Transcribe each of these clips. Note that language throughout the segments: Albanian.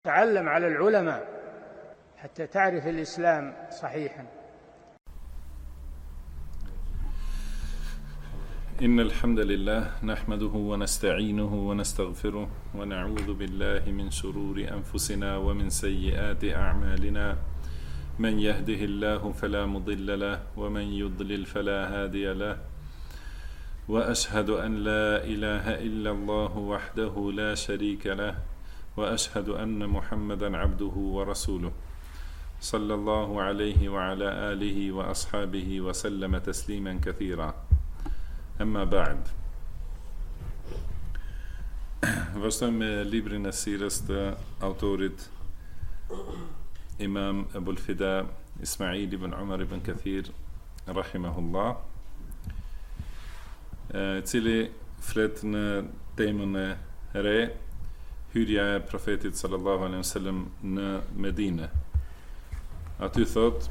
تعلم على العلماء حتى تعرف الإسلام صحيحا. إن الحمد لله نحمده ونستعينه ونستغفره ونعوذ بالله من شرور أنفسنا ومن سيئات أعمالنا. من يهده الله فلا مضل له ومن يضلل فلا هادي له، وأشهد أن لا إله إلا الله وحده لا شريك له، وأشهد أن محمدا عبده ورسوله صلى الله عليه وعلى آله وأصحابه وسلم تسليما كثيرا. أما بعد. Vazhdojmë me librin e sirës të autorit Imam Ebul Fida Ismail ibn Umar ibn Kathir rahimahullah, cili flet në temën e re, hyrja e profetit sallallahu alaihi wasallam në Medinë. Aty thot: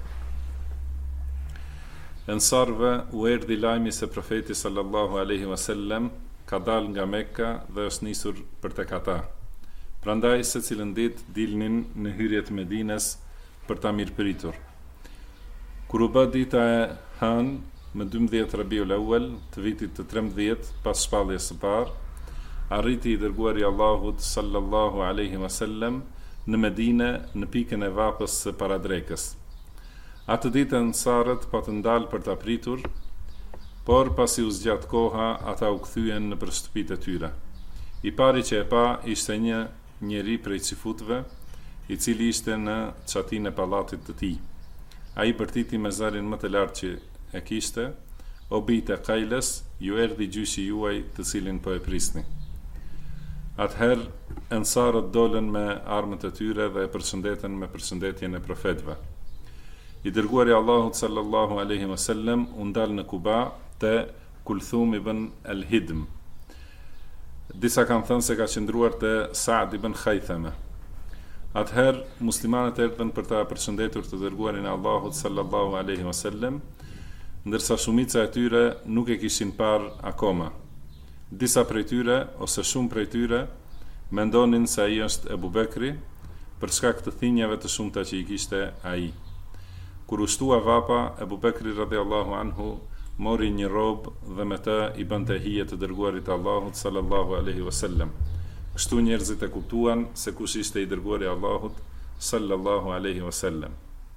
Ensarve u erdhi lajmi se profeti sallallahu alaihi wasallam ka dal nga Mekka dhe është nisur për tek ata. Prandaj secilën ditë dilnin në hyrje të Medinës për ta mirëpritur. Kur u bë dita e hënë më 12 Rabiul Awwal të vitit të 13 pas shpalljes së parë, arriti i dërguari i Allahut sallallahu alaihi wasallam në Medinë në pikën e vapës së paradrekës. Atë ditë ansarët pa të ndalë për ta pritur, por pasi u zgjat koha, ata u kthyen në për shtëpitë e tyre. I pari që e pa ishte një njeri prej cifutëve, i cili ishte në çatinë e pallatit të tij. Ai bërtiti me zërin më të lartë që e kishte: "O bijtë e Kajles, ju erdhi gjyshi juaj të cilin po e prisni." Atëherë ansarët dolën me armët e tyre dhe e përshëndetën me përshëndetjen e profetëve. I dërguari Allahut sallallahu alaihi wasallam u ndal në Kuba te Kulthum ibn al-Hidm. Disa kanë thënë se ka qëndruar te Sa'd ibn Khaythama. Atëherë muslimanët erdhën për ta përshëndetur të dërguarin e Allahut sallallahu alaihi wasallam, ndërsa shumica e tyre nuk e kishin parë akoma. Disa prej tyre ose shumë prej tyre mendonin se ai është Ebu Bekri për shkak të thinjave të shumta që i kishte ai. Kur u shtua vapa, Ebu Bekri radhiyallahu anhu mori një robë dhe me të i bënte hije të dërguarit të Allahut sallallahu alaihi wasallam. Kështu njerëzit e kuptuan se kush ishte i dërguari i Allahut sallallahu alaihi wasallam.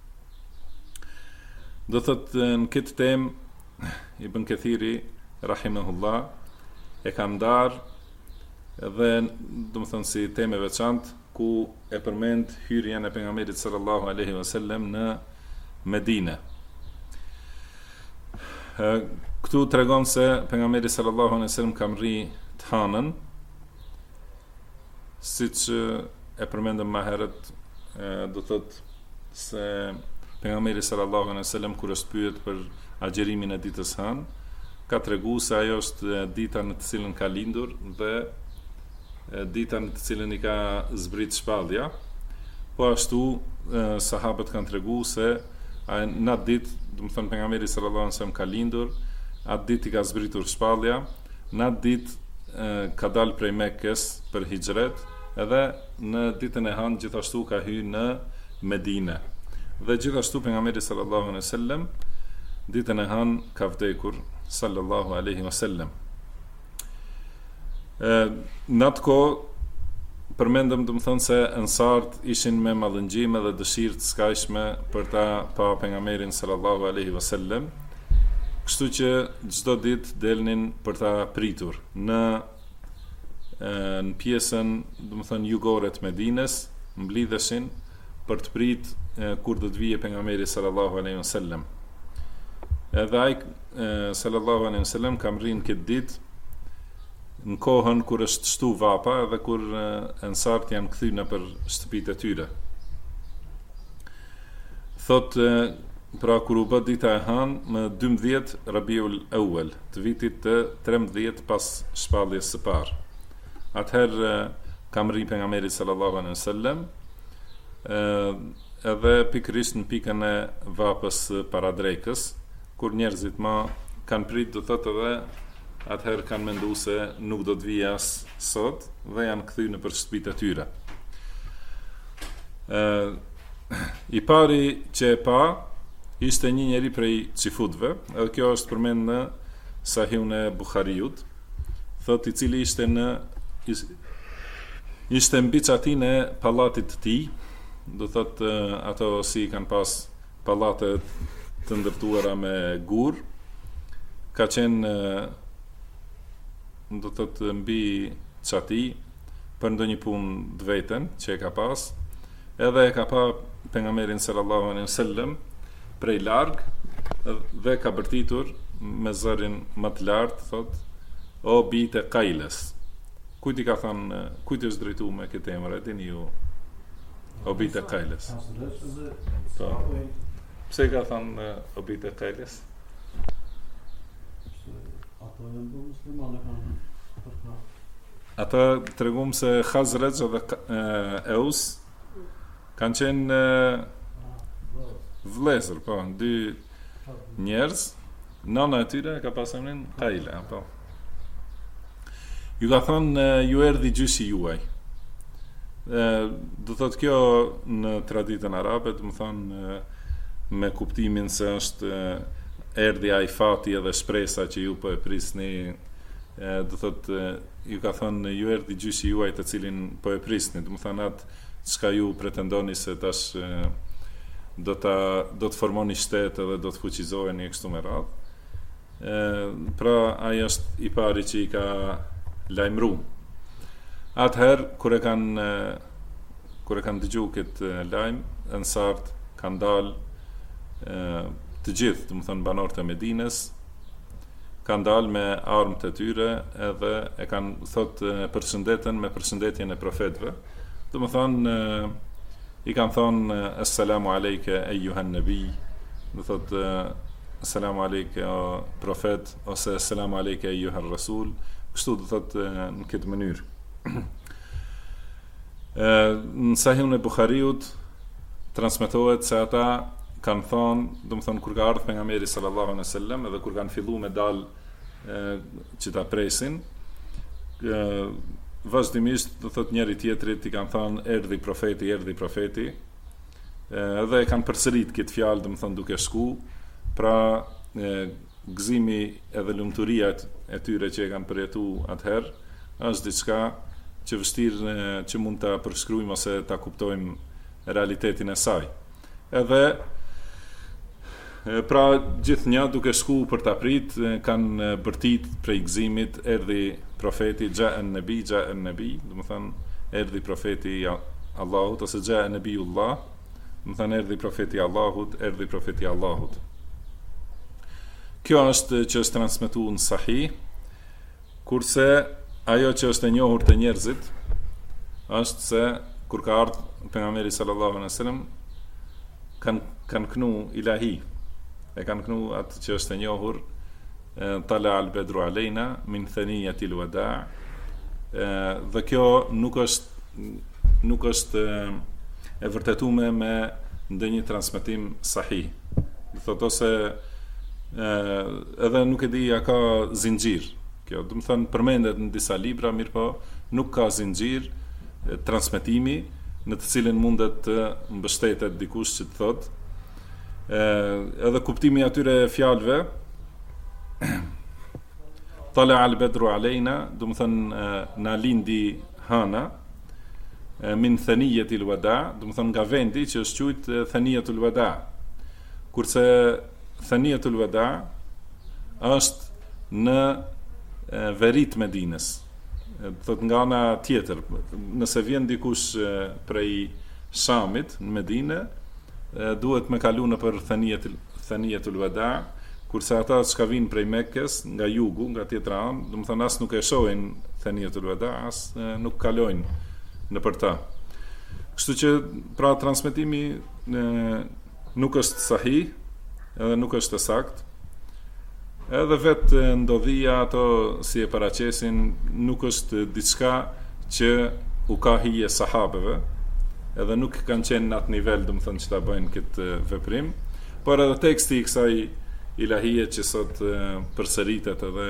Do thot në këtë temë Ibn Kathiri rahimahullah e ka ndarë dhe do të thënë si temë e veçantë ku e përmend hyrjen e pejgamberit sallallahu alaihi wasallam në Medinë. Këtu tregon se pejgamberi sallallahu alaihi wasallam ka mri të hanën, siç e përmendëm më herët, do thot se pejgamberi sallallahu alaihi wasallam kur është pyet për agjerimin e ditës hënë, ka treguar se ajo është dita në të cilën ka lindur dhe dita në të cilën i ka zbrit shpallja. Po ashtu sahabët kanë treguar se në atë ditë, do të thonë pejgamberi sallallahu alaihi wasallam ka lindur, atë ditë i ka zbritur shpallja, në atë ditë ka dalë prej Mekkës për hijret, edhe në ditën e hënë gjithashtu ka hyrë në Medinë. Dhe gjithashtu pejgamberi sallallahu alaihi wasallam ditën e hënë ka vdekur sallallahu alaihi wasallam. Në atë kohë përmendëm, do të thonë, se ansart ishin me mallëngjime dhe dëshirë të skajshme për ta pa pejgamberin sallallahu alaihi wasallam, kështu që çdo ditë delnin për ta pritur në pjesën, do të thonë, jugore të Medinës, mblidheshin për të prit kur do të vijë pejgamberi sallallahu alaihi wasallam. Edhe ai sallallahu alaihi wasallam ka rrinë këtë ditë në kohën kur është shtu vapa dhe kur ansart janë kthyer në për shtëpitë e tyre. Thot, pra kur u bë dita e hënë më 12 Rabiul Awwal të vitit të 13 pas shpalljes së parë. Atëherë ka rrinë pejgamberi sallallahu alaihi wasallam edhe pikërisht në pikën e vapës paradrekës, kur njerëzit më kanë prit, do thotë, edhe atëherë kanë menduar se nuk do të vijë as sot dhe janë kthyer në për shtëpitë e tyre. I pari që e pa ishte një njeri prej Cifutve, edhe kjo është përmend në Sahihun e Buhariut, thot i cili ishte mbi çatin e pallatit të tij, do thot ato si kanë pas pallate të ndërtuara me gur, ka qenë do thot mbi çati për ndonjë punë të vetën që e ka pas, edhe e ka pa pejgamberin sallallahu alaihi wasallam prej larg dhe ka bërtitur me zërin më të lartë, thot o bijtë e Kajles. Kujt i ka thënë, kujt është drejtuar me këtë emër, e dini ju? O bijtë e Kajles. Po. Pse ka thënë o bijtë e Kajles? Ato janë do muslimanë kanë përka. Ata tregum se Khazraj dhe Eus kanë qenë vëllezër, po, dy njerëz, nëna e tyre ka pas emrin Kajla, po. Ju ka thonë ju erdhi gjyshi juaj. Do thot kjo në traditën arabe, do më thonë me kuptimin se është erdhi ai fati edhe shpresa që ju po e prisni, do thot ju ka thonë ju erdhi gjyshi juaj të cilin po e prisni, do më thonë atë çka ju pretendoni se tash do të formoni shtet edhe do të fuqizoheni kështu me radhë. Pra ai është i pari që i ka lajmëru. Atëherë kur e kanë dëgjuar këtë lajm, ansart kanë dalë të gjithë, do të thonë banorët e Medinës, kanë dalë me armët e tyre edhe e kanë përshëndeten me përshëndetjen e profetëve. Do të thonë i kanë thonë assalamu alejke ejuhan nabi, do thotë assalamu alejke o profet, ose assalamu alejke ejuhan rasul, kështu do thotë në këtë mënyrë. Në Sahihun e Buhariut transmetohet se ata kanë thonë, do të thonë kur ka ardhur pejgamberi sallallahu alaihi wasallam edhe kur kanë filluar me dal që ta presin, vazhdimisht do thot njëri tjetrit i kanë thënë erdhi profeti, edhe e kanë përsërit këtë fjalë, do të thonë duke shku, pra gëzimi edhe lumturia e tyre që e kanë përjetuar atëherë është diçka që vështirë që mund ta përshkruajmë ose ta kuptojmë realitetin e saj. Edhe pra gjithnjë duke shku për ta prit kanë bërtit prej gëzimit erdhi profeti, ja'an nabi, do të thonë erdhi profeti i Allahut ose ja'an nabiullah, do të thonë erdhi profeti i Allahut. Kjo është që është transmetuar në Sahih, kurse ajo që është e njohur te njerëzit është se kur ka ardhur pejgamberi sallallahu alaihi wasallam kanë knu ilahi, e kanë knu atë që është e njohur tala al bedru alejna min thaniyatil wada, dhe kjo nuk është e vërtetuar me ndonjë transmetim sahih. Do thotë ose edhe nuk e di a ka zinxhir. Kjo do të thonë përmendet në disa libra, mirëpo nuk ka zinxhir transmetimi në të cilin mundet të mbështetet dikush që të thotë. Edhe kuptimi atyre fjalëve tala al bedru alejna, do të thonë na lindi hana min thaniyatil wada, do të thonë nga vendi që është quajt thaniyatul wada, kurse thaniyatul wada është në verit Medinës, do thotë nga ana tjetër. Nëse vjen dikush prej Shamit në Medinë, duhet me kalu në për thaniyatul wada, kurse ata që vinë prej Mekkes nga jugu, nga tjetra anë, do të thonë as nuk e shohin thaniyatul wada, as nuk kalojnë në për ta. Kështu që pra transmetimi nuk është sahih, edhe nuk është e saktë. Edhe vetë ndodhia ato si e paraqesin nuk është diçka që u ka hije sahabeve, edhe nuk kanë qenë në atë nivel, do të thonë, që ta bëjnë këtë veprim, por edhe teksti i kësaj ilahije që sot përsëritet edhe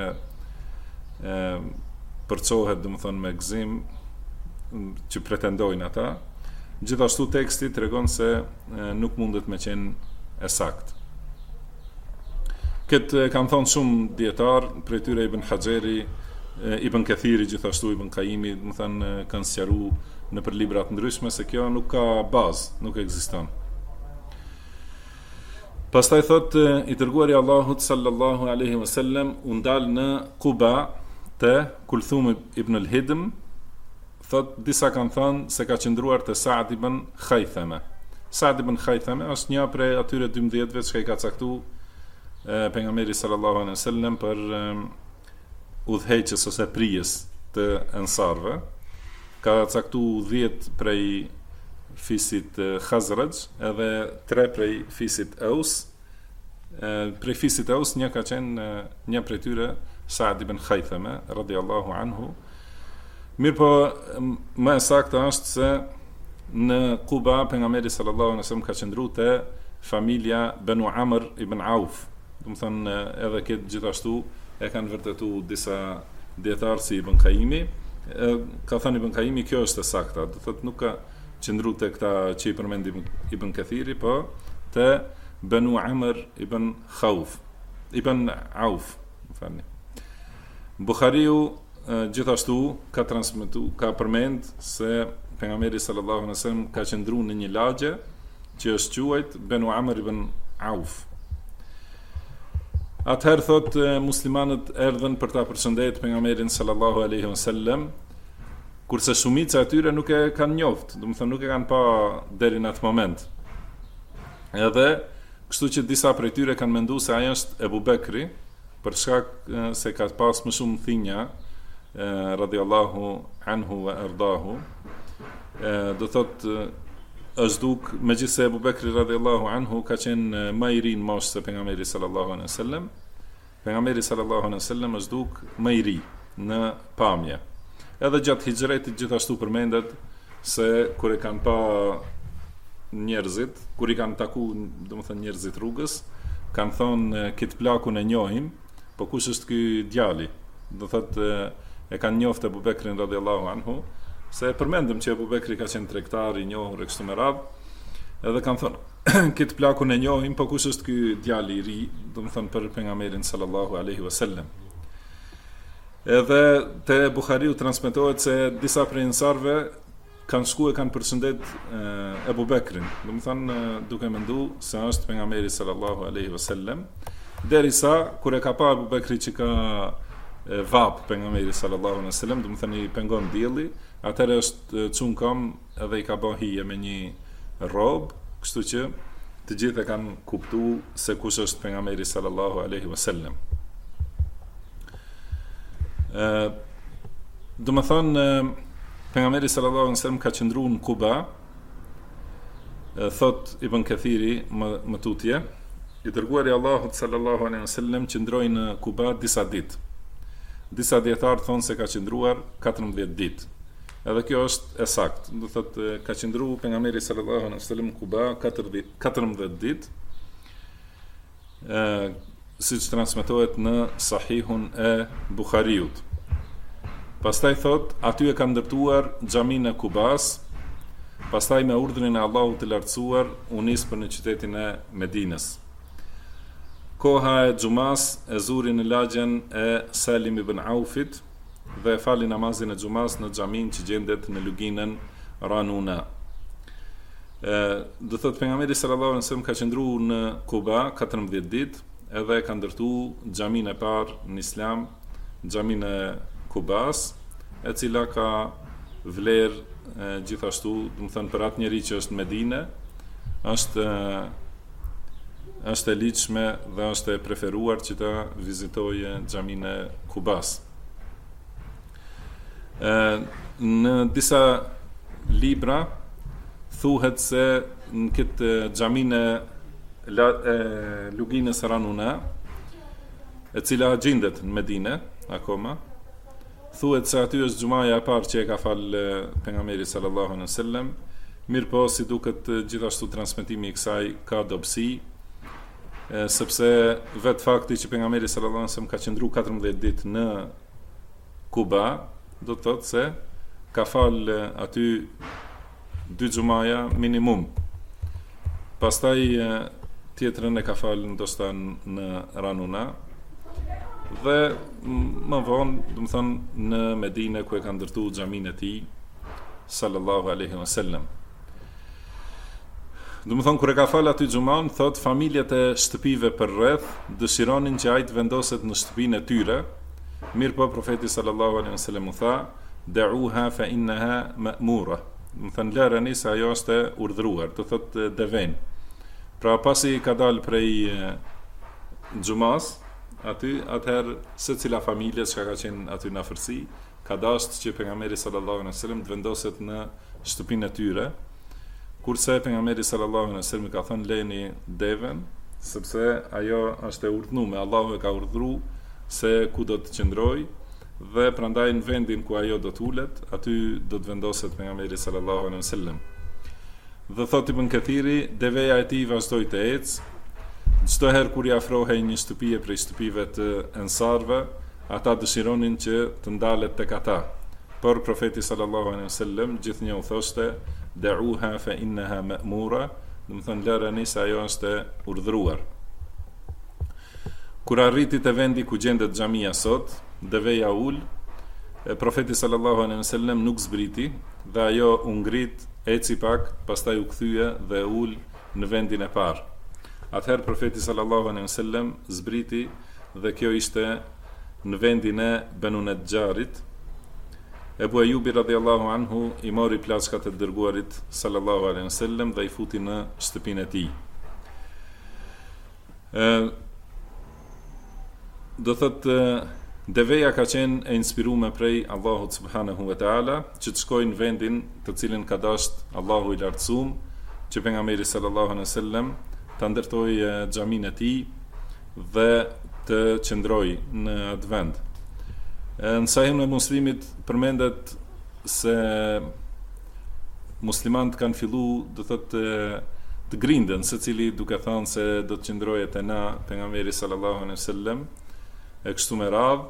përçohet, do të thonë, me gëzim që pretendojnë ata, Gjithashtu teksti tregon se nuk mundet me qenë e saktë. Këtë kanë thonë shumë dietar, prej tyre Ibn Hajeri, Ibn Kathiri, gjithashtu Ibn Qayyimi, më thënë kanë sqaruar në për libra të ndryshme se kjo nuk ka bazë, nuk ekziston. Pastaj thot i dërguari Allahut sallallahu alaihi wasallam u ndal në Quba te Kulthum ibn al-Hidm, thot disa kanë thënë se ka qëndruar te Sa'd ibn Khaythama. Sa'd ibn Khaythama është një prej atyre 12-ve që i ka caktuar pejgamberi sallallahu alaihi wasallam për udhëheqës ose prijes të ensarve. Ka caktuar 10 prej fisit Khazraj edhe 3 prej fisit Aus. Prej fisit Aus një ka qenë një prej tyre Sa'd ibn Khaythama radhiyallahu anhu. Mirë po më saktë është se në Quba pejgamberi sallallahu alaihi wasallam ka qëndruar te familja Banu Amr ibn Auf. Do të thënë edhe këtë gjithashtu e kanë vërtetu disa dietarë si Ibn Qayyimi. Ka thënë Ibn Qayyimi kjo është e sakta, do thotë nuk ka qëndruar te këta që i përmend Ibn Kathiri, po te Banu Amr ibn Auf, më falni. Buhariu gjithashtu ka transmetuar, ka përmend se pejgamberi sallallahu alaihi wasallam ka qëndruar në një lagje që është quajt Banu Amr ibn Auf. Atëherë thot muslimanët erdhen për ta përshëndetur pejgamberin sallallahu alaihi wasallam, kurse shumica e tyre nuk e kanë njoft, do të thonë nuk e kanë pa deri në atë moment. Edhe kështu që disa prej tyre kanë menduar se ai është Ebu Bekri, për shkak se ka pas më shumë thinja radhiyallahu anhu wa ardahu. Do thot është duk, megjithse Ebu Bekri radhiyallahu anhu ka qenë më i ri në moshë se pejgamberi sallallahu alaihi wasallam. Pejgamberi sallallahu alaihi wasallam është duk më i ri në pamje. Edhe gjatë hijretit gjithashtu përmendet se kur e kanë pa njerëzit, kur i kanë taku, domethënë njerëzit rrugës, kanë thonë kit plakun e njohim, po kush është ky djali? Do thotë e kanë njoftë Ebu Bekrin radhiyallahu anhu, se përmendëm që Ebu Bekri ka qenë tregtar i njohur e kështu me radhë, edhe kanë thonë kit plakun e njohim, po kush është ky djali i ri, domethënë për pejgamberin sallallahu alaihi wasallam. Edhe te Buhariu transmetohet se disa prej ensarve kanë shkuar e kanë përshëndet Ebu Bekrin, domethënë duke menduar se është pejgamberi sallallahu alaihi wasallam, derisa kur e ka pa Ebu Bekri që ka vap pejgamberi sallallahu alaihi wasallam, domethënë i pengon dielli, atëherë është çun kam edhe i ka bën hije me një rob, kështu që të gjithë e kanë kuptuar se kush është pejgamberi sallallahu alaihi wasallam. Domethënë pejgamberi sallallahu alaihi wasallam ka qëndruar në Quba, thot Ibn Kathiri më tutje, i dërguari i Allahut sallallahu alaihi wasallam qëndroi në Quba disa ditë. Disa dietarë thonë se ka qëndruar 14 ditë. Edhe kjo është e saktë. Do thotë ka qëndruar pejgamberi sallallahu alaihi wasallam në Quba 14 ditë. Siç transmetohet në Sahihun e Buhariut. Pastaj thot, aty e ka ndërtuar xhaminë e Kubas, pastaj me urdhrin e Allahut të lartësuar u nis për në qytetin e Medinës. Koha e xhumas e zuri në lagjen e Salim ibn Aufit dhe fali namazin e xhumas në xhaminë që gjendet në luginën Ranuna. Do thot pejgamberi sallallahu alaihi wasallam ka qëndruar në Quba 14 ditë, edhe ka ndërtuar xhaminë e parë në Islam, xhaminë e Kubas, e cila ka vlerë gjithashtu, do të thënë për atë njerëz që është në Medinë, është e ligjshme dhe është e preferuar që ta vizitojë xhaminë e Kubas. Në disa libra thuhet se në këtë xhaminë e luginës Ranuna, e cila gjendet në Medinë akoma, thuhet se aty është xhumaja e parë që e ka fal pejgamberi sallallahu alaihi wasallam. Mirëpo si duket gjithashtu transmetimi i kësaj ka dobësi, sepse vetë fakti që pejgamberi sallallahu alaihi wasallam ka qëndruar 14 ditë në Quba, do të thotë se ka fal aty 2 xumaja minimum. Pastaj tjetrën e ka falë ndoshta në Ranuna dhe më vonë, do të thonë në Medinë ku e ka ndërtuar xhamin e tij sallallahu alaihi wasallam. Do të thonë kur e ka falë aty xuman, thot familjet e shtëpive për rreth dëshironin që ai të vendoset në shtëpinë e tyre. Mirë po profeti sallallahu alaihi wasallam u tha: "Da'uha fa innaha ma'mura." Do të thonë lëreni se ajo është e urdhëruar, do thotë deven. Pra pasi ka dalë prej xumas, atëherë secila familje që ka qenë aty në afërsi, ka dashur që pejgamberi sallallahu alaihi wasallam të vendoset në shtëpinë e tyre, kurse pejgamberi sallallahu alaihi wasallam ka thënë lejeni deven, sepse ajo është e urdhënuar, Allahu e ka urdhëruar se ku do të qëndroj dhe prandaj në vendin ku ajo do të ulet, aty do të vendoset pejgamberi sallallahu alaihi wasallam. Dhe thot Ibn Kathiri, deveja e tij vazhdoi të ecë. Çdo herë kur i afrohej një shtëpi prej shtëpive të ensarve, ata dëshironin që të ndalet tek ata. Por profeti sallallahu alaihi wasallam gjithnjëu thoshte: "Da'uha fa innaha ma'mura", do të thonë lëreni se ajo është e urdhëruar. Kur arriti te vendi ku gjendet xhamia sot, deveja ul, profeti sallallahu alaihi wasallam nuk zbriti dhe ajo u ngrit, eci pak, pastaj u kthye dhe ul në vendin e parë. Atëherë profeti sallallahu alaihi wasallam zbriti dhe kjo ishte në vendin e Banu Najjarit. Ebu Ajubi radhiyallahu anhu i mori plaçkat e dërguarit sallallahu alaihi wasallam dhe i futi në shtëpinë e tij. Do thotë deveja ka qenë e inspiruar prej Allahut subhanahu wa taala që të shkojnë në vendin të cilin ka dashur Allahu i lartësuar, që pejgamberi sallallahu alaihi wasallam ta ndërtojë xhamin e tij dhe të qëndrojë në atë vend. Në Sahihun e Muslimit përmendet se muslimanët kanë filluar, do thotë, të grinden, secili duke thënë se do të qëndrojë te na pejgamberi sallallahu alaihi wasallam, e kështu me radhë,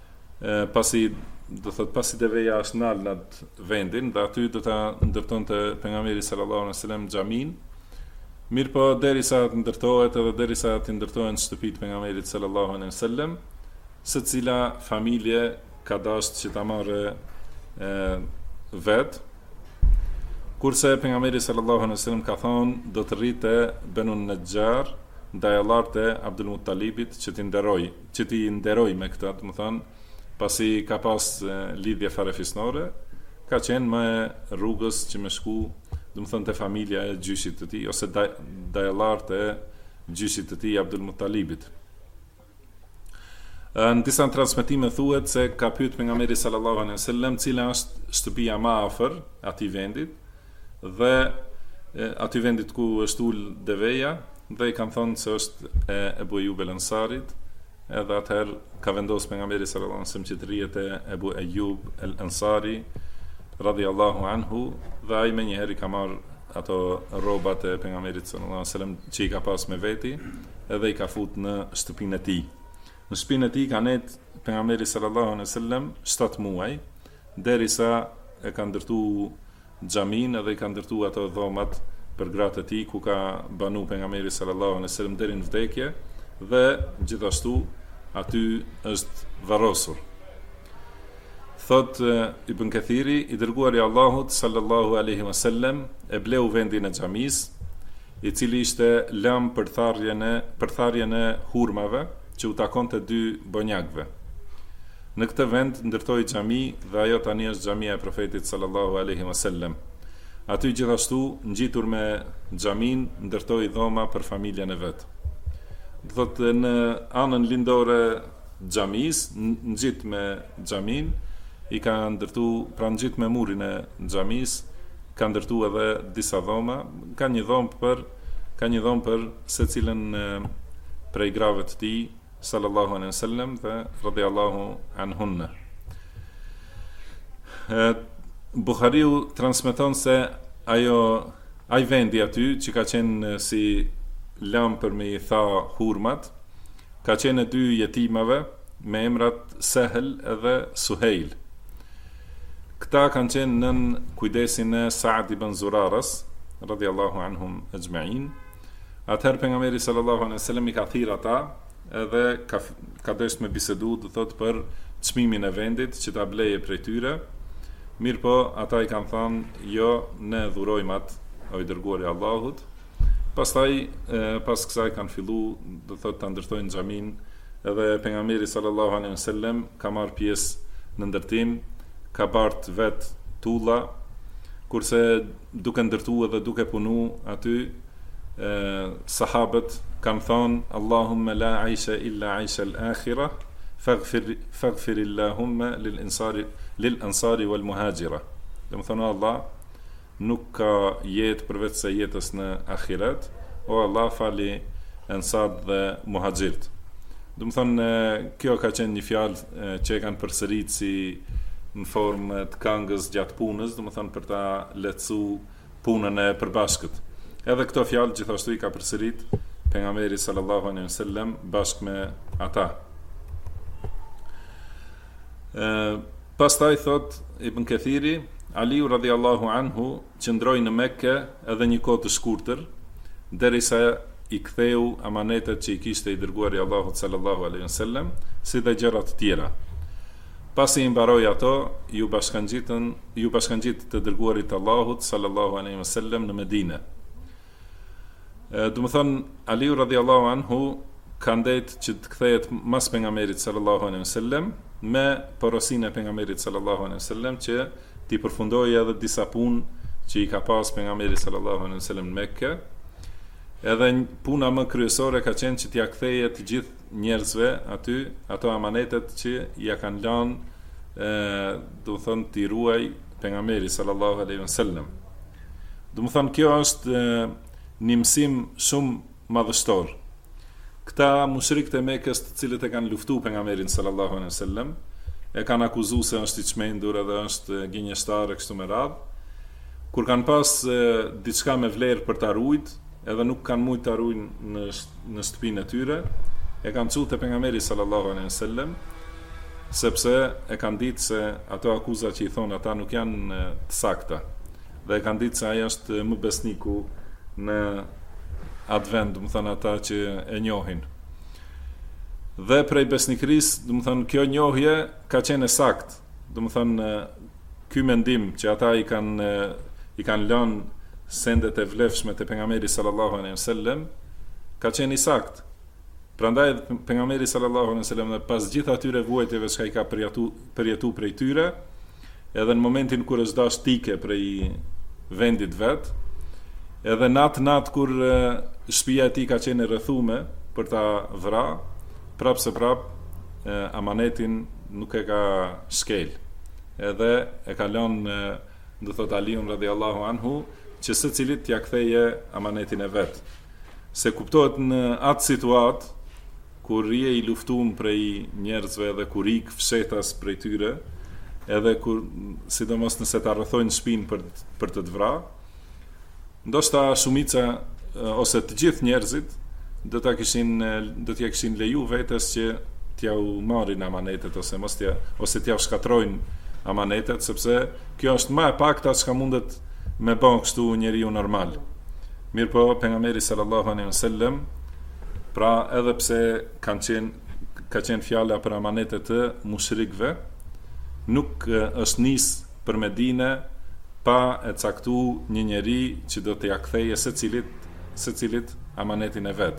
pasi deveja është nalë në atë vendin dhe aty do ta ndërtonte pejgamberi sallallahu alaihi wasallam xhamin. Mirë po derisa të ndërtohet edhe derisa të ndërtohen shtëpitë pejgamberit sallallahu alaihi wasallam, secila familje ka dashur që ta marrë vet. Kurse pejgamberi sallallahu alaihi wasallam ka thonë do të rrite Banu Najjar, ndajallart e Abdul Muttalibit që ti nderoj me këtë, do të thonë, pasi ka pas lidhje farefisnore, ka qenë më rrugës që me shku, do të thonë, te familja e gjyshit të tij ose dajallart e gjyshit të tij Abdul Muttalibit. Në disa transmetime thuhet se ka pyet pejgamberi sallallahu alaihi wasallam cila është shtëpia më afër atij vendit dhe aty vendit ku është ul deveja, dhe i kanë thonë se është e Ebu Ayyub el-Ansarit, edhe atëherë ka vendosur pejgamberi sallallahu alaihi wasallam që të rrihet e Ebu Ayyub el-Ansari radhiyallahu anhu, dhe ai më njëherë ka marr ato rrobat e pejgamberit sallallahu alaihi wasallam që i ka pas me veti, edhe i ka fut në shtëpinë e tij. Në shtëpinë e tij ka net pejgamberi sallallahu alaihi wasallam 7 muaj, derisa e ka ndërtuar xhamin edhe i ka ndërtuar ato dhomat për gratë e tij ku ka banu pejgamberi sallallahu alaihi wasallam deri në vdekje, dhe gjithashtu aty është varrosur. Thot Ibn Kathiri, i dërguari i Allahut sallallahu alaihi wasallam e bleu vendin e xhamis, i cili ishte lëm për tharjen e hurmave që u takonte 2 bonjakëve. Në këtë vend ndërtoi xhami dhe ajo tani është xhamia e profetit sallallahu alaihi wasallam. Aty gjithashtu ngjitur me xhamin ndërtoi dhoma për familjen e vet. Do thotë në anën lindore xhamis, ngjit me xhamin, i ka ndërtuar, pra ngjit me murin e xhamis, ka ndërtuar edhe disa dhoma, ka një dhomë për secilën prej grave të tij sallallahu alaihi wasallam dhe radhiyallahu anhunna. Buhariu transmeton se ai vendi aty që ka qenë si lam për me i tha hurmat, ka qenë 2 jetimave me emrat Sehel edhe Suheil. Këta kanë qenë nën kujdesin e Sa'd ibn Zuraras, radhiyallahu anhum ajma'in. Atëherë pejgamberi sallallahu alaihi wasallam i ka thirrë ata edhe ka dësht me bisedu, do thot, për çmimin e vendit që ta bleje prej tyre. Mirë po, ata i kanë thënë, jo, ne dhurojmë atë, o i dërguari i Allahut. Pastaj, pas kësaj kanë fillu, do thot, të ndërtojnë xhamin, edhe pejgamberi sallallahu alaihi wasallam ka marrë pjesë në ndërtim, ka bart vet tulla, kurse duke ndërtu edhe duke punu aty, sahabët kanë thonë, Allahumma la aisha illa aisha al-akhirah, faghfir Allahumma lil ansari wal muhajira. Dhe më thonë, Allah, nuk ka jetë përveç se jetës në akhirat, o Allah fali ansar dhe muhajirt. Dhe më thonë, kjo ka qenë një fjalë që e kanë përsërit si në formë të këngës gjatë punës, dhe më thonë për ta lehtësu punën e përbashkët. Edhe këto fjalë gjithashtu i ka përsërit pejgamberi sallallahu alaihi wasallam bashkë me ata. Pastaj thot Ibn Kathiri, Aliu radhiyallahu anhu qëndroi në Mekke edhe një kohë të shkurtër, derisa i ktheu amanetet që i kishte i dërguari i Allahut sallallahu alaihi wasallam, si dhe gjëra të tjera. Pasi i mbaroi ato, ju bashkangjit të dërguarit të Allahut sallallahu alaihi wasallam në Medinë. Do të thonë, Aliu radhiyallahu anhu ka ndet që të kthehet mas pejgamberit sallallahu alaihi wasallam me porosinë e pejgamberit sallallahu alaihi wasallam që t'i përfundojë edhe disa punë që i ka pas pejgamberi sallallahu alaihi wasallam në Mekë. Edhe puna më kryesore ka qenë që t'ia ktheje të gjithë njerëzve aty ato amanetet që ja kanë lënë, do të thonë, t'i ruaj pejgamberi sallallahu alaihi wasallam. Do të thonë, kjo është një mësim shumë madhështor. Këta mushrikët e Mekës, të cilët e kanë luftu pejgamberin sallallahu alaihi wasallam, e kanë akuzuar se është i çmendur edhe është gënjeshtar e kështu me radhë. Kur kanë pas diçka me vlerë për ta ruajt, edhe nuk kanë mujt ta ruajnë në shtëpinë e tyre, e kanë thënë te pejgamberi sallallahu alaihi wasallam, sepse e kanë ditë se ato akuza që i thonë ata nuk janë të sakta, dhe e kanë ditë se ai është më besniku në atë vend, do të thonë ata që e njohin. Dhe prej besnikërisë, do të thonë, kjo njohje ka qenë sakt. Do të thonë, ky mendim që ata i kanë lënë sendet e vlefshme te pejgamberi sallallahu alaihi wasallam ka qenë i sakt. Prandaj pejgamberi sallallahu alaihi wasallam pas gjithë atyre vuajtjeve që ai ka përjetu prej tyre, edhe në momentin kur është dash tike prej vendit vet, edhe natë kur shtëpia e tij ka qenë rrethume për ta vrarë, prap amanetin nuk e ka shkel. Edhe e ka lënë, do thot, Aliun radhiyallahu anhu, që secilit t'ia ktheje amanetin e vet. Se kuptohet në atë situatë kur je i luftuar prej njerëzve edhe kur ik fshetas prej tyre, edhe kur sidomos nëse ta rrethojnë shtëpinë për të vrarë, ndoshta shumica ose të gjithë njerëzit do t'ia kishin leju vetes që t'ia u marrin amanetet ose t'ia shkatrojnë amanetet, sepse kjo është më e pakta çka mundet me bën kështu njeriu normal. Mirpo pejgamberi sallallahu alaihi wasallam, pra edhe pse ka qenë fjala për amanetet të mushrikëve, nuk është nis për Medinë pa e caktu një njeri që do t'ia ktheje secilit amanetin e vet.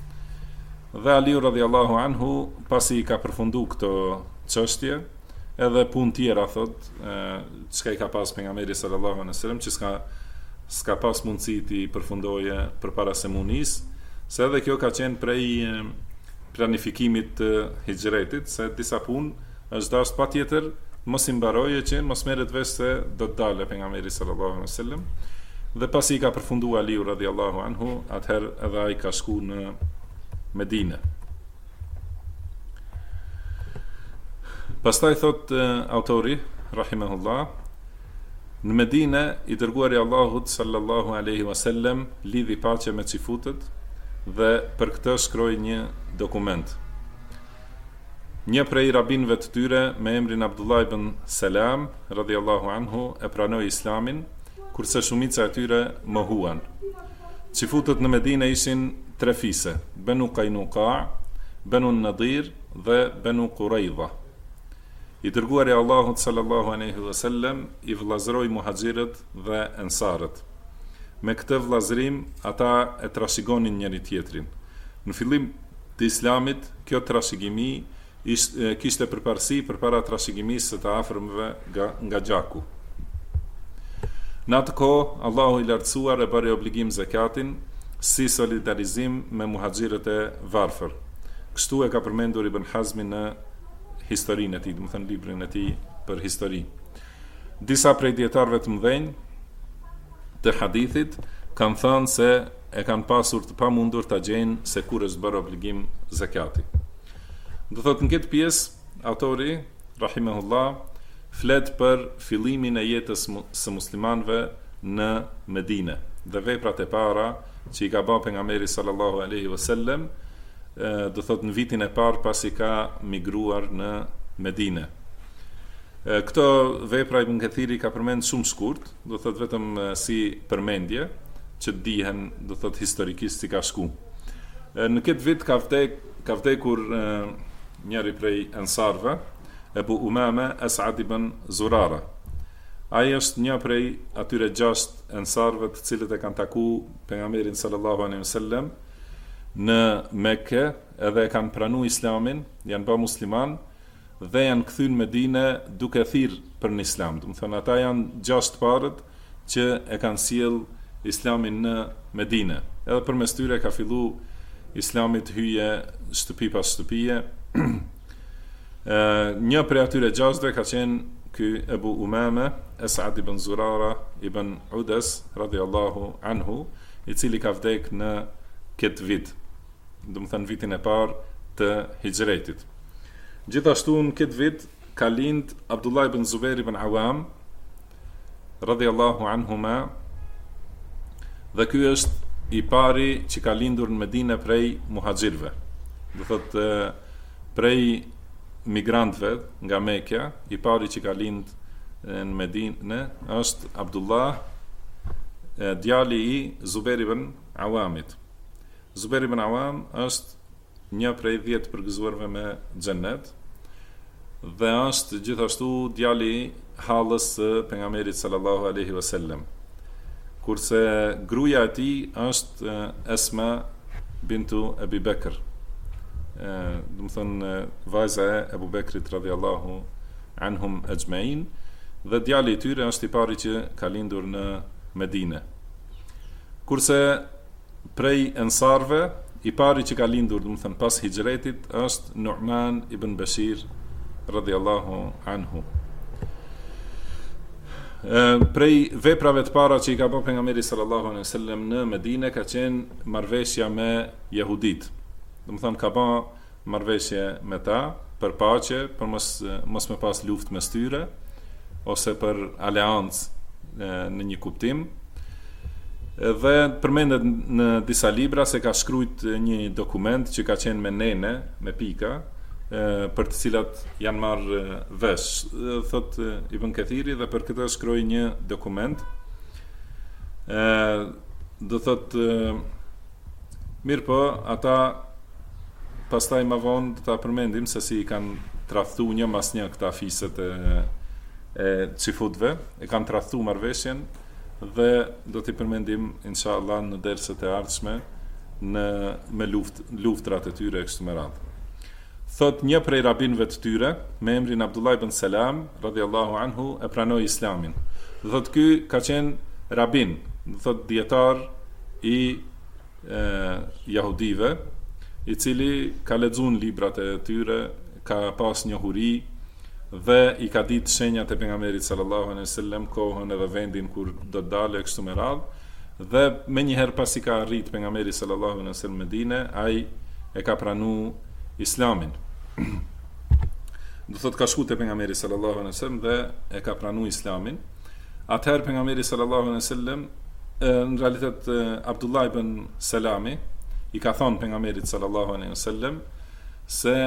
Dhe Aliu radhiyallahu anhu, pasi i ka përfundu këto çështje, edhe punë tjera, thot, çka i ka pas pejgamberi sallallahu alaihi wasallam, që s'ka pas mundësi t'i përfundoje përpara se munis, se edhe kjo ka qenë prej planifikimit të hijretit, se disa punë është dash patjetër mos i mbaroje, që mos merret vesh se do të dalë pejgamberi sallallahu alaihi wasallam. Dhe pasi i ka përfunduar Aliu radhiyallahu anhu, atëherë edhe ai ka shku në Medinë. Pastaj thot autori rahimahullah, në Medinë i dërguari i Allahut sallallahu alaihi wasallam lidhi paqe me xifutët dhe për këtë shkroi një dokument. Një prej rabinëve të tyre me emrin Abdullah ibn Salam radhiyallahu anhu e pranoi Islamin, kurse shumica e tyre mohuan. Që futët në Medinë ishin 3 fise: Banu Qaynuqa, Banu Nadir dhe Banu Quraidha. I dërguari i Allahut sallallahu alaihi wasallam i vëllazëroi muhaxhirët dhe ensarët. Me këtë vëllazërim ata e trashëgonin njëri tjetrin. Në fillim të Islamit, kjo trashëgimi kishte përparësi përpara trashëgimisë së të afërmëve nga gjaku. Në atë kohë, Allahu i lartësuar e bëri obligim zakatin si solidarizim me muhaxhirët e varfër. Kështu e ka përmendur Ibn Hazmi në historinë e tij, do të thënë librin e tij për histori. Disa prej dietarëve të mëdhenj të hadithit kanë thënë se e kanë pasur të pamundur ta gjejnë se kur është bërë obligim zakati. Do thotë në këtë pjesë autori rahimahullah flet për fillimin e jetës së muslimanëve në Medinë dhe veprat e para që i ka bërë pejgamberi sallallahu alaihi wasallam, do thotë në vitin e parë pasi ka migruar në Medinë. Këto vepra Ibn Kathiri ka përmend shumë shkurt, do thotë vetëm si përmendje që dihen, do thotë historikisht si ka shku. Në këtë vit ka vdekur njëri prej ensarve, Ebu Umame As'ad ibn Zurara. Ai është një prej atyre 6 ensarve të cilët e kanë taku pejgamberin sallallahu alaihi wasallam në Mekë, edhe e kanë pranuar Islamin, janë bërë musliman dhe janë kthyer në Medinë duke thirrë për në Islam. Do të thonë ata janë 6 parët që e kanë sjell Islamin në Medinë. Edhe përmes tyre ka filluar Islami të hyje shtëpi pas shtëpie. Një prej atyre 6 ka qenë ky Ebu Umame As'ad ibn Zurara ibn Udas radhiyallahu anhu, i cili ka vdek në këtë vit, do të thënë vitin e parë të hijretit. Gjithashtu në këtë vit ka lind Abdullah ibn Zubair ibn Awam radhiyallahu anhuma, dhe ky është i pari që ka lindur në Medinë prej muhaxhirëve. Do thotë prej migrantëve nga Mekja, i pari që ka lind në Medinë është Abdullah, djali i Zubair ibn Awamit. Zubair ibn Awam është një prej 10 përgëzuarve me xhennet dhe është gjithashtu djali i hallës së pejgamberit sallallahu alaihi wasallam. Kurse gruaja e tij është Esma bintu Abi Bekr, do të thënë vajza e Abu Bekrit radhiyallahu anhum ajma'in, dhe djali i tyre është i pari që ka lindur në Medinë. Kurse prej ensarve, i pari që ka lindur, do të thënë pas hijretit, është Nu'man ibn Bashir radhiyallahu anhu. Prej veprave të para që i ka bërë pejgamberi sallallahu alaihi wasallam në Medinë ka qenë marrëveshja me jehudit. Do të thonë ka bërë marrëveshje me ta për paqe, për mos me pas luftë mes tyre ose për aleancë në një kuptim. Dhe përmendet në disa libra se ka shkruajt një dokument që ka qenë me nene, me pika, për të cilat janë marrë vesh, thot Ibn Kathiri, dhe për këtë shkroi një dokument. Do thot mirë po, ata pastaj më vonë do ta përmendim se si i kanë tradhtu një mas një këta fiset e çifutëve, e kanë tradhtu marrëveshjen dhe do t'i përmendim inshallah në derset e ardhshme me luftrat e tyre kështu me radhë. Thot një prej rabinëve të tyre me emrin Abdullah ibn Salam radhiyallahu anhu e pranoi Islamin. Thot ky ka qenë rabin, thot dietar i jahudive, i cili ka lexuar librat e tyre, ka pas njohuri dhe i ka ditë shenjat e pejgamberit sallallahu alaihi wasallam, kohën edhe vendin kur do të dalë kështu me radhë, dhe menjëherë pasi ka arrit pejgamberi sallallahu alaihi wasallam në Medinë, ai e ka pranuar Islamin. Do thot ka shku te pejgamberi sallallahu alaihi wasallam dhe e ka pranuar Islamin. Atëherë pejgamberi sallallahu alaihi wasallam, në realitet Abdullah ibn Salami i ka thonë pejgamberit sallallahu alaihi wasallam se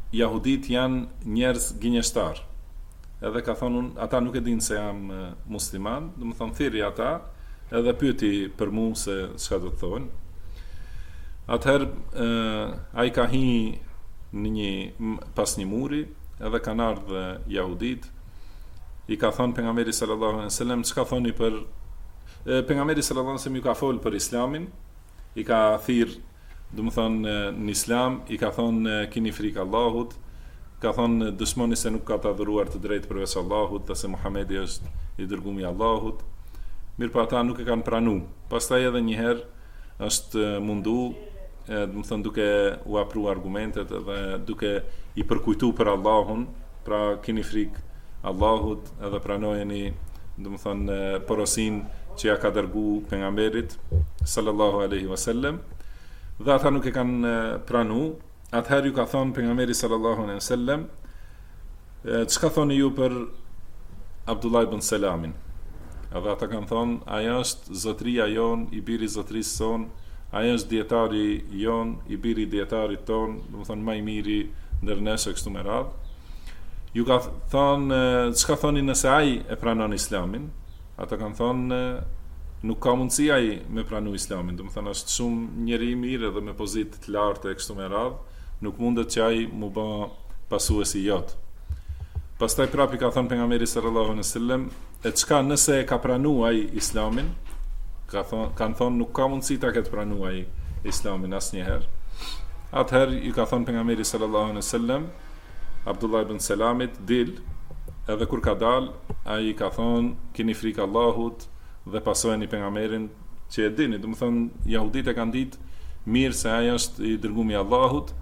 jahudit janë njerëz gënjeshtar. Edhe ka thonë, ata nuk e dinë se jam musliman, do më thonë thirrja ata, edhe pyeti për mu se çka do të thonë. Atëherë ai ka hi pas një muri, edhe kanë ardhur jahudit, i ka thonë pejgamberi sallallahu alaihi wasallam, çka thoni për pejgamberi sallallahu alaihi wasallam ju ka fol për islamin, i ka thirr, do më thonë në islam, i ka thonë kini frikë Allahut, ka thonë dëshmoni se nuk ka të adhuruar të drejtë përveç Allahut, dhe se Muhamedi është i dërguari i Allahut. Mirë pa ata nuk e kanë pranu. Pastaj edhe një herë është mundu, do më thonë duke u apru argumentet dhe duke i përkujtu për Allahun, pra kini frikë Allahut, edhe pranojeni, do më thonë porosin që ja ka dërgu pejgamberit sallallahu alaihi wasallam. Dhe ata nuk e kanë pranu. Atëherë ju ka thonë pejgamberi sallallahu alaihi wasallam, çka thoni ju për Abdullah ibn Selamin? Edhe ata kanë thonë, aja është zotria jon, i biri zotrisë son, aja është dietari jon, i biri dietarit ton, do të thonë më i miri ndër nesh kështu me radhë. Ju ka thonë, çka thoni nëse ai e pranon islamin? Ata kanë thonë, nuk ka mundësi ai me pranu islamin, do të thonë është shumë njeri i mirë dhe me pozitë të lartë kështu me radhë, nuk mundet që ai mu bë pasuesi jot. Pastaj prapi ka thënë pejgamberi sallallahu alaihi wasallam, e çka nëse e ka pranu ai islamin? Kanë thonë nuk ka mundësi ta ketë pranu ai islamin asnjëherë. Atëherë i ka thënë pejgamberi sallallahu alaihi wasallam, Abdullah ibn Selamit, dil, edhe kur ka dal, ai ka thonë keni frikë Allahut dhe pasojeni pejgamberin që e dini, do të thonë jahudit e kanë ditë mirë se ai është i dërguari i Allahut.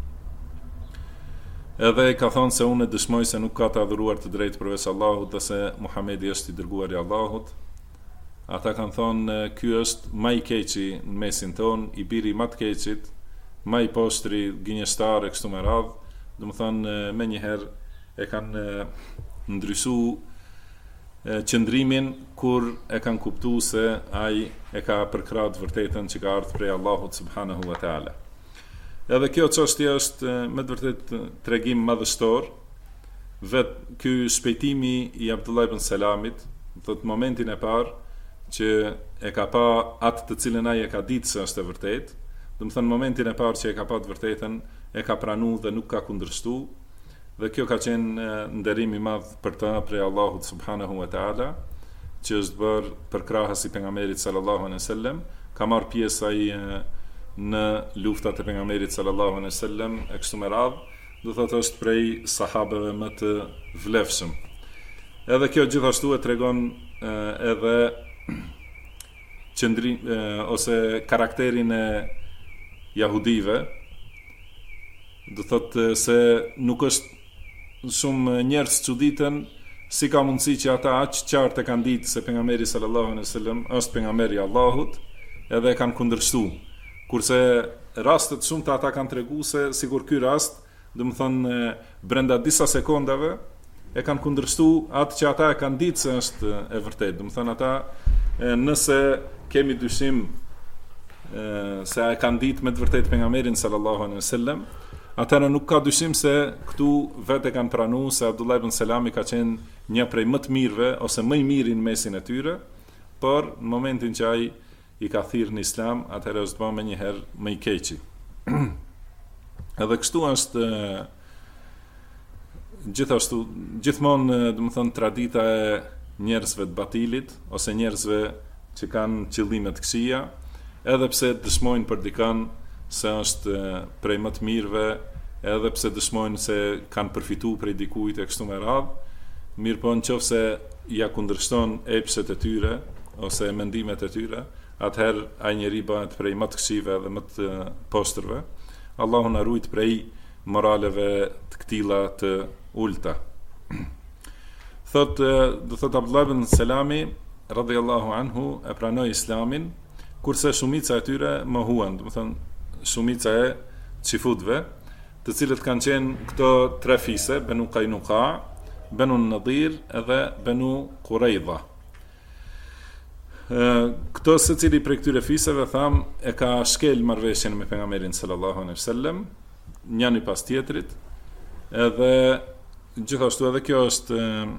Edhe ka thonë se unë dëshmoj se nuk ka të adhuruar të drejtë përveç Allahut dhe se Muhamedi është i dërguari i Allahut. Ata kanë thonë, ky është më i keqi në mesin ton, i biri më të keqit, më i poshtri, gënjeshtar e kështu me radhë. Do të thonë më njëherë e kanë ndryshu qëndrimin kur e kanë kuptuar se ai e ka përkrahur vërtetën që ka ardhur prej Allahut subhanahu wa taala. Edhe kjo çështje është me të vërtetë tregim madhështor, vetë ky shpejtimi i Abdullah ibn Selamit, në momentin e parë që e ka pa atë të cilën ai e ka ditë se është e vërtetë, do të thënë momentin e parë që e ka pa të vërtetën, e ka pranuar dhe nuk ka kundërshtuar, dhe kjo ka qenë nderim i madh për ta prej Allahut subhanahu wa taala, që është bërë përkrahës i pejgamberit sallallahu alaihi wasallam, ka marrë pjesë ai në luftat e pejgamberit sallallahu alaihi wasallam e kështu me radhë, do thotë është prej sahabeve më të vlefshëm. Edhe kjo gjithashtu e tregon edhe ose karakterin e jahudive, do thotë se nuk është shumë njerëz çuditën si ka mundësi që ata aq qartë e kanë ditë se pejgamberi sallallahu alaihi wasallam është pejgamberi i Allahut, edhe e kanë kundërshtuar. Kurse rastet shumë të ata kanë treguar se sigur ky rast, do të thonë brenda disa sekondave e kanë kundërshtuar atë që ata e kanë ditë se është e vërtetë. Do të thonë ata nëse kemi dyshim se e kanë ditë me të vërtetë pejgamberin sallallahu alaihi wasallam, atëherë nuk ka dyshim se këtu vetë kanë pranuar se Abdullah ibn Selami ka qenë një prej më të mirëve ose më i miri në mesin e tyre, por në momentin që ai i ka thirrë në islam, atëherë është bërë më njëherë më i keqi. Edhe kështu është gjithmonë, do të thonë, tradita e njerëzve të batilit ose njerëzve që kanë qëllime të këqija, edhe pse dëshmojnë për dikën se është prej më të mirëve, edhe pse dëshmojnë se kanë përfituar prej dikujt e kështu me radhë, mirë po nëse ja kundërshton epshet e tyre ose mendimet e tyre, atëherë ai njeri bëhet prej më të këqive dhe më të poshtërve. Allahu na ruaj prej moraleve të këtilla të ulta. Do thot Abdullah ibn Selami radhiyallahu anhu e pranoi islamin, kurse shumica e tyre mohuan, do të thonë shumica e çifutëve, të cilët kanë qenë këto tre fise, Banu Qaynuqa, Banu Nadir edhe Banu Quraidha. Këto secili prej këtyre fiseve tham e ka shkel marrëveshjen me pejgamberin sallallahu alaihi wasallam, njëri pas tjetrit, Edhe gjithashtu edhe kjo është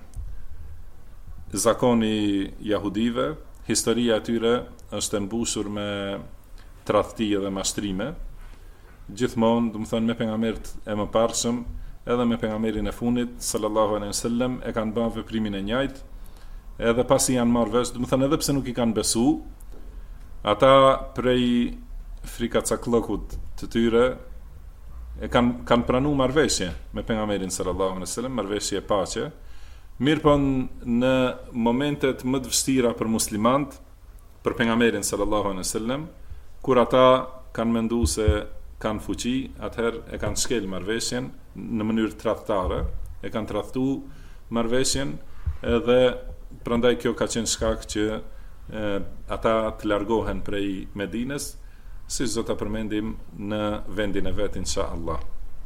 zakoni jahudive, historia e tyre është e mbushur me tradhti edhe mashtrime. Gjithmonë, do të thënë me pejgamberët e mëparshëm, edhe me pejgamberin e fundit sallallahu alaihi wasallam e kanë bërë veprimin e njëjtë, edhe pasi janë marrë vesh, do të thënë edhe pse nuk i kanë besu, ata prej frikacakllëkut të tyre e kanë pranuar marrëveshje me pejgamberin sallallahu alaihi wasallam, marrëveshje e paqe. Mirëpo në momentet më të vështira për muslimanët, për pejgamberin sallallahu alaihi wasallam, kur ata kanë menduar se kanë fuqi, atëherë e kanë shkel marrëveshjen në mënyrë tradhtare, e kanë tradhtu marrëveshjen, edhe prandaj kjo ka qenë shkak që ata të largohen prej Medinës, siç do ta përmendim në vendin e vet inshallah.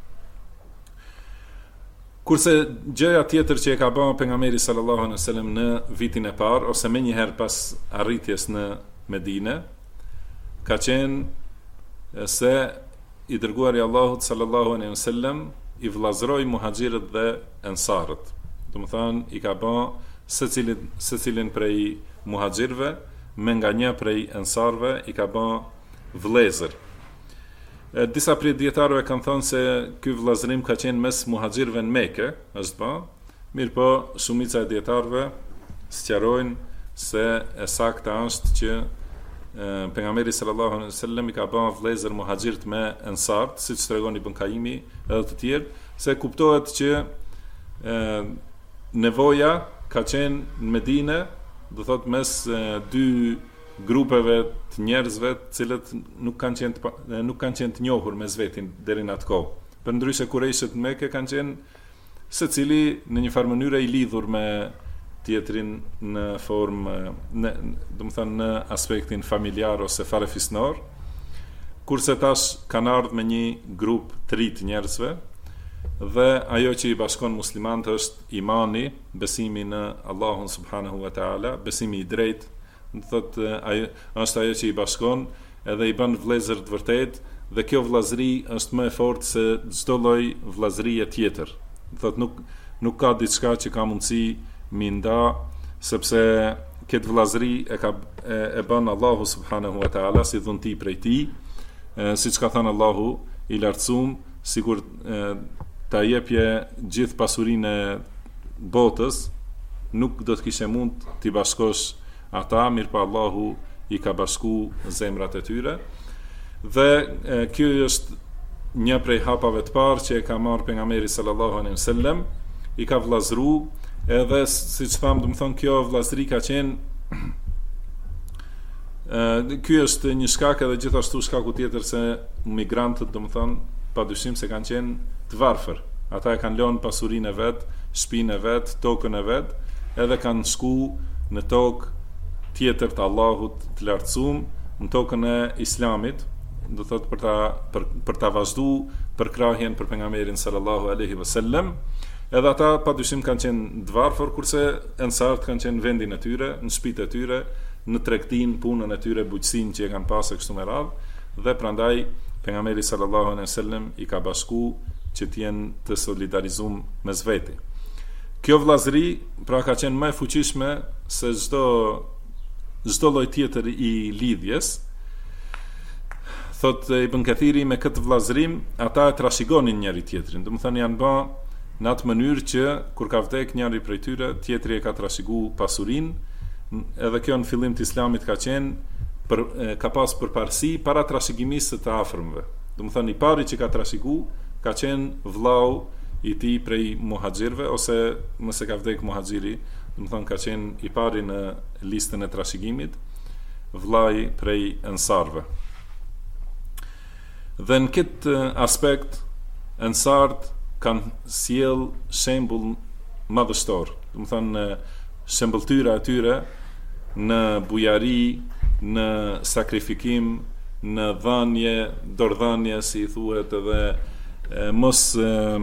Kurse gjëja tjetër që e ka bërë pejgamberi sallallahu alaihi wasallam në vitin e parë ose më njëherë pas arritjes në Medinë, ka qenë se i dërguari i Allahut sallallahu alaihi wasallam i vllazëroi muhaxhirët dhe ensarët. Do të thonë i ka bërë secilin prej muhaxhirëve me nga një prej ensarëve i ka bërë vëllezër. Disa prej dietarëve kanë thënë se ky vëllazërim ka qenë mes muhaxhirëve në Mekë, është bë, mirëpo shumica e dietarëve sqarojnë se e sakta është që pejgamberi sallallahu alaihi wasallam i ka bërë vëllezër muhaxhirët me ensart, siç tregon Ibn Kaimi edhe të tjerë, se kuptohet që nevoja ka qenë në Medinë, do thot mes dy grupeve të njerëzve të cilët nuk kanë qenë të njohur mes vetin deri në atë kohë. Përndryshe kurejshët në Mekë kanë qenë secili në një farë mënyrë i lidhur me tjetrin në formë, do të thënë në aspektin familjar ose farefisnor, kurse tash kanë ardhur me një grup të ri të njerëzve, dhe ajo që i bashkon muslimanët është imani, besimi në Allahun subhanahu wa taala, besimi i drejtë. Do thotë është ajo që i bashkon edhe i bën vëllezër të vërtet, dhe kjo vëllazëri është më e fortë se çdo lloj vëllazërie tjetër. Do thotë nuk ka diçka që ka mundësi mi nda, sepse këtë vëllazëri e bën Allahu subhanahu wa taala si dhunti prej tij, siç ka thënë Allahu i lartësuar, sikur ta jepje gjithë pasurinë e botës, nuk do të kishe mund t'i bashkosh ata, mirëpo Allahu i ka bashku zemrat e tyre. Dhe kjo është një prej hapave të parë që e ka marrë pejgamberi sallallahu alaihi wasallam, i ka vllazëru, edhe siç tham, do të thonë kjo vllazëri ka qenë ky është një shkak, edhe gjithashtu shkaku tjetër se migrantët, do të thonë, padyshim se kanë qenë të varfër. Ata e kanë lënë pasurinë e vet, shtëpinë e vet, tokën e vet, edhe kanë shku në tokë tjetër të Allahut të lartësuar, në tokën e Islamit, do thotë për ta vazhduar përkrahjen për pejgamberin sallallahu alaihi wasallam. Edhe ata padyshim kanë qenë të varfër, kurse ensart kanë qenë në vendin e tyre, në shtëpitë e tyre, në tregtinë, punën e tyre, bujqësinë që e kanë pasur kështu me radhë, dhe prandaj pejgamberi sallallahu alaihi wasallam i ka bashku që të jenë të solidarizuar mes veti. Kjo vllazëri pra ka qenë më e fuqishme se çdo lloj tjetër i lidhjes. Thot Ibn Kathiri, me këtë vllazërim ata e trashëgonin njëri tjetrin. Do të thonë janë bë në atë mënyrë që kur ka vdek njëri prej tyre, tjetri e ka trashëguar pasurinë, edhe kjo në fillim të Islamit ka qenë ka pas përparësi para trashëgimisë së të afërmve. Do të thonë i pari që ka trashëguar ka qenë vllau i tij prej muhaxhirëve, ose nëse ka vdek muhaxhiri, do të thonë ka qenë i pari në listën e trashëgimit, vllai prej ensarëve. Dhe në këtë aspekt ensart kanë sjell shembull madhështor, do të thonë shembulltyra e tyre në bujari, në sakrifikim, në dhënje, dordhënje si i thuhet, edhe mos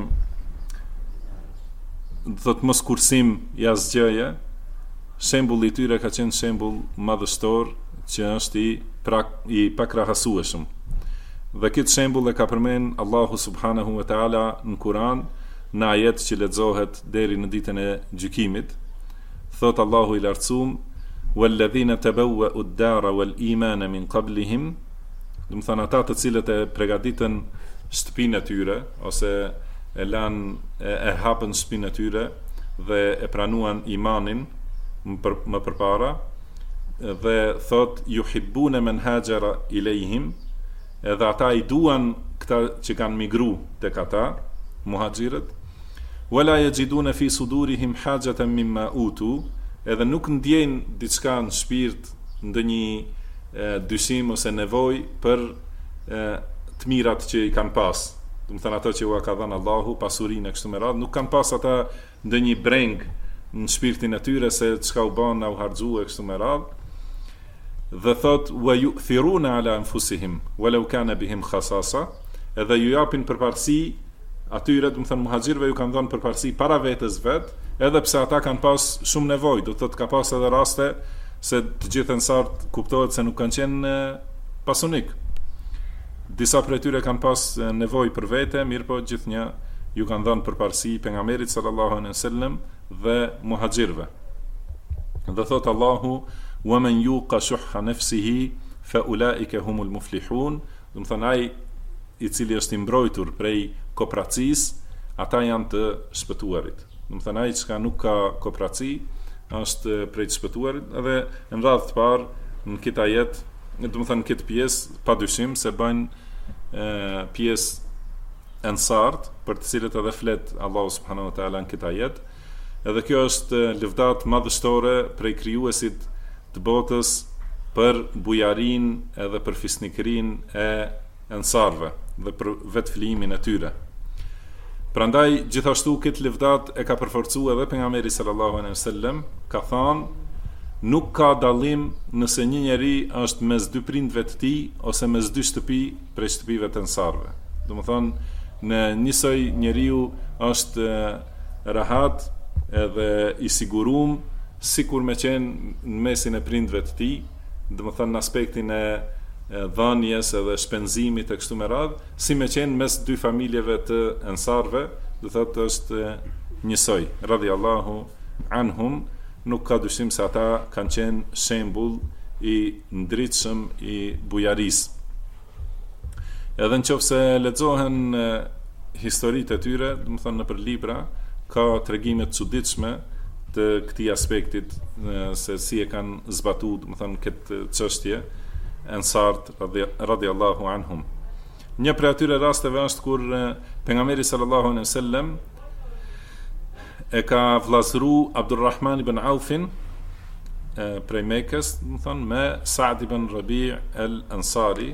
kursim jasgjëje. Shembulli i tyre ka qenë shembull madhështor që është i pakrahasueshëm. Dhe këtë shembull e ka përmend Allahu subhanahu wa taala në Kur'an, në ajet që lexohet deri në ditën e gjykimit. Thot Allahu i lartësuar: "Walladhina tabawwa'u ad-dara wal-imana min qablihim", do të thonë ata të cilët e përgatitën shtëpinë e tyre ose e hapën shtëpinë e tyre dhe e pranuan imanin më përpara, dhe thot yuhibbuna man hajara ilayhim, edhe ata i duan këta që kanë migru tek ata muhaxhirët, wala yajiduna fi sudurihim hajatan mimma utu, edhe nuk ndjejnë diçka në shpirt, ndonjë dyshim ose nevojë për të mirat që i kanë pas. Do të thënë ato që u ka dhënë Allahu, pasurinë e kështu me radhë, nuk kanë pas ata ndonjë breng në shpirtin e tyre se çka u bën, u harxua e kështu me radhë. Dhe thot wa yu'thiruna ala anfusihim walau kana bihim khasasa, edhe ju japin përparësi atyre, do të thënë muhaxhirëve ju kanë dhënë përparësi para vetes vet, edhe pse ata kanë pas shumë nevojë. Do thotë ka pas edhe raste se të gjithë ansart kuptohet se nuk kanë qenë pasunik. Disa prej tyre kanë pas nevojë për vete, mirë po gjithnjë ju kanë dhënë përparësi pejgamberit sallallahu alaihi wasallam dhe muhaxhirëve. Dhe thot Allahu: "Wa man yuqa shuhha nafsihi fa ulaika humul muflihun", do të thonë ai i cili është i mbrojtur prej kopracisë, ata janë të shpëtuarit. Do të thonë ai që nuk ka kopraci është prej të shpëtuarit, edhe në radhë të parë në këtë ajet, do të thonë këtë pjesë padyshim se bën pjesë ansart, për të cilët edhe flet Allahu subhanahu wa taala në këtë ajet. Edhe kjo është lëvdat madhështore prej krijuesit të botës për bujarin edhe për fisnikërin e ansarve dhe për vetë flimin e tyre. Prandaj gjithashtu këtë lëvdat e ka përforcuar edhe pejgamberi sallallahu alaihi wasallam, ka thënë nuk ka dallim nëse një njeri është mes dy prindve të tij ose mes dy shtëpi prej shtëpive të ansarve. Do të thonë në njësoj njeriu është rahat edhe i sigurum sikur me qenë në mesin e prindve të tij, do të thonë në aspektin e dhënies edhe shpenzimit e kështu me radhë, si me qenë mes dy familjeve të ansarve, do thotë është njësoj. Radhiyallahu anhum, nuk ka dyshim se ata kanë qenë shembull i ndritshëm i bujarisë. Edhe nëse lexohen historitë e tyre, do të thonë nëpër libra, ka tregime të çuditshme të këtij aspektit, se si e kanë zbatuar, do të thonë këtë çështje ansart radhiyallahu anhum. Një prej atyre rasteve është kur pejgamberi sallallahu alaihi wasallam e ka vllazëruar Abdulrahman ibn Aufin prej Mekës, do të thonë me Sa'd ibn Rabi' al-Ansari,